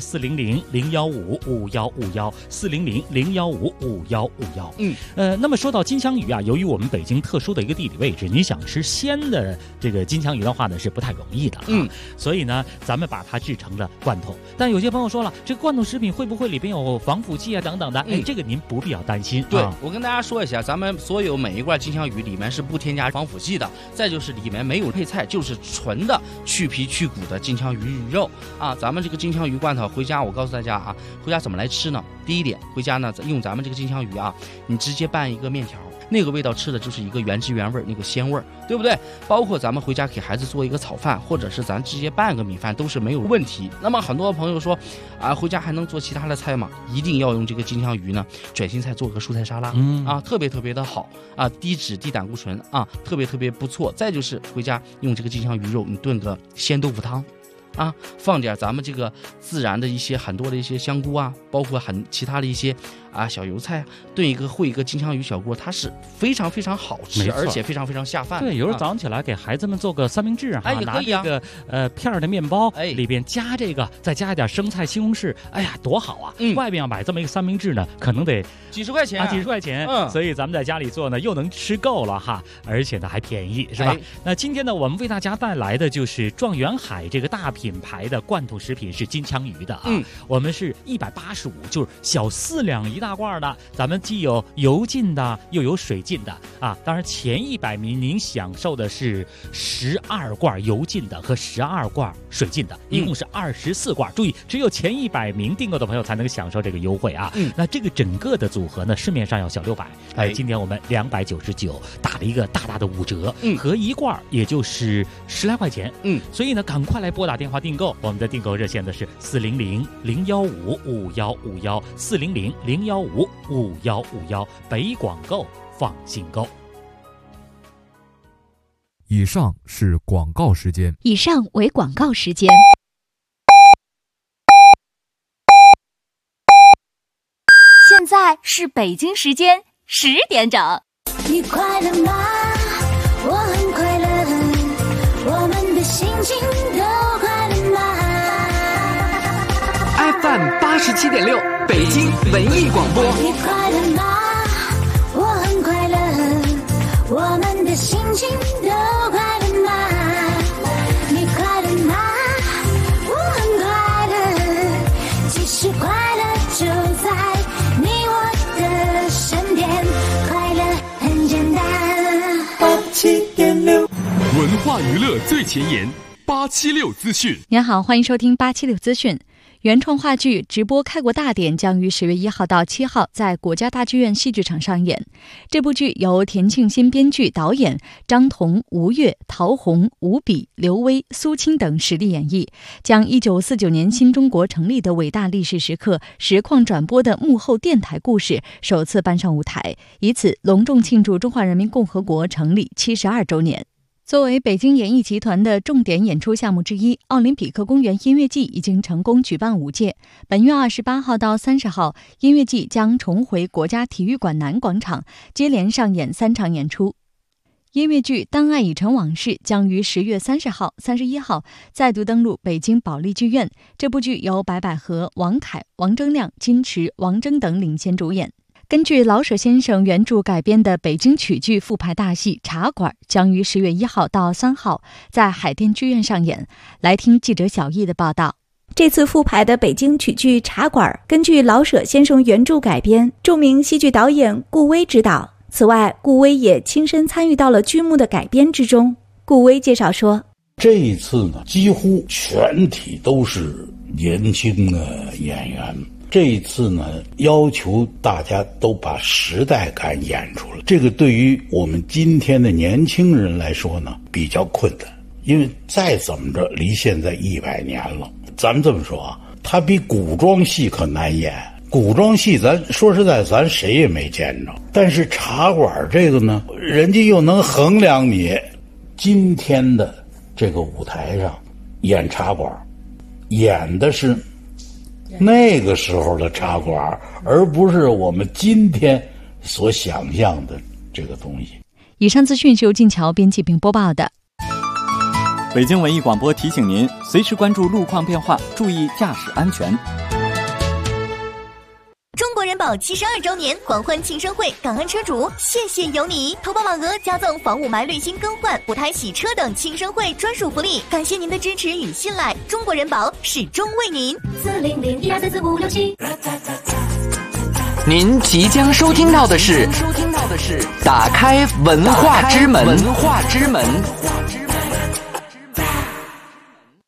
400-015-5151，400-015-5151。那么说到金枪鱼啊，由于我们北京特殊的一个地理位置，你想吃鲜的这个金枪鱼的话呢，是不太容易的所以呢，咱们把它制成了罐头。但有些朋友说了，这个罐头食品会不会里边有防腐剂啊等等的？这个您不必要担心。 对，我跟大家说一下，咱们所有每一罐金枪鱼里面是不添加防腐剂的，再就是里面没有配菜，就是纯的去皮去骨的金枪鱼鱼肉啊。咱们这个金枪鱼罐头回家，我告诉大家啊，回家怎么来吃呢？第一点，回家呢用咱们这个金枪鱼啊，你直接拌一个面条。那个味道吃的就是一个原汁原味，那个鲜味，对不对？包括咱们回家给孩子做一个炒饭，或者是咱直接拌个米饭都是没有问题。那么很多朋友说啊，回家还能做其他的菜吗？一定要用这个金枪鱼呢，卷心菜做个蔬菜沙拉啊，特别特别的好啊，低脂低胆固醇啊，特别特别不错。再就是回家用这个金枪鱼肉，你炖个鲜豆腐汤。啊，放点咱们这个自然的一些很多的一些香菇啊，包括其他的一些小油菜，炖一个烩一个金枪鱼小锅，它是非常非常好吃，而且非常非常下饭。 对，有时候早上起来给孩子们做个三明治啊，拿这个片儿的面包，里边加这个，再加一点生菜、西红柿，哎呀，多好啊！外边要买这么一个三明治呢，可能得几十块钱几十块钱。所以咱们在家里做呢，又能吃够了哈，而且呢还便宜，是吧？那今天呢，我们为大家带来的就是状元海这个大品牌的罐头食品是金枪鱼的啊，我们是185，就是小4两一大罐的，咱们既有油浸的，又有水浸的啊。当然前100名您享受的是12罐油浸的和12罐水浸的，一共是24罐。注意，只有前100名订购的朋友才能享受这个优惠啊。那这个整个的组合呢，市面上要小600，今天我们299打了一个大大的5折，合一罐也就是10来块钱。所以呢，赶快来拨打电话订购。我们的订购热线的是400-015-5151，400-015-5151，北广购放心购。 以上是广告时间。 以上为广告时间。 现在是北京时间10点整。你快乐吗？我很快乐，我们的心情都快乐吗？ FM 87.6，北京文艺广播。 你快乐吗？我很快乐，我们的心情都快乐吗？你快乐吗？我很快乐，其实快乐就在你我的身边，快乐很简单。 87.6，文化娱乐最前沿，876资讯。 您好，欢迎收听876资讯。原创话剧直播开国大典将于10月1号到7号在国家大剧院戏剧场上演。这部剧由田庆新编剧导演，张彤、吴越、陶虹、吴比、刘威、苏青等实力演绎，将1949年新中国成立的伟大历史时刻实况转播的幕后电台故事首次搬上舞台，以此隆重庆祝中华人民共和国成立72周年。作为北京演艺集团的重点演出项目之一，奥林匹克公园音乐季已经成功举办5届。本月28号到30号，音乐季将重回国家体育馆南广场，接连上演3场演出。音乐剧《当爱已成往事》将于10月30号、31号再度登陆北京保利剧院。这部剧由白百合、王凯、王铮亮、金池、王铮等领衔主演。 根据老舍先生原著改编的北京曲剧复排大戏《茶馆》将于10月1号到3号在海淀剧院上演。来听记者小易的报道。 这次复排的北京曲剧《茶馆》根据老舍先生原著改编，著名戏剧导演顾威执导。此外，顾威也亲身参与到了剧目的改编之中。顾威介绍说， 这一次呢，几乎全体都是年轻的演员。这一次呢，要求大家都把时代感演出来。这个对于我们今天的年轻人来说呢，比较困难，因为再怎么着，离现在100年了。咱们这么说啊，它比古装戏可难演。古装戏咱说实在，咱谁也没见着。但是茶馆这个呢，人家又能衡量你今天的这个舞台上演茶馆，演的是那个时候的茶馆，而不是我们今天所想象的这个东西。 以上资讯是由静桥编辑并播报的。 北京文艺广播提醒您，随时关注路况变化，注意驾驶安全。 中国人保72周年狂欢庆生会，感恩车主，谢谢有你！投保满额加赠防雾霾滤芯更换、补胎洗车等庆生会专属福利，感谢您的支持与信赖，中国人保始终为您。40012344567。 您即将收听到的是打开文化之门。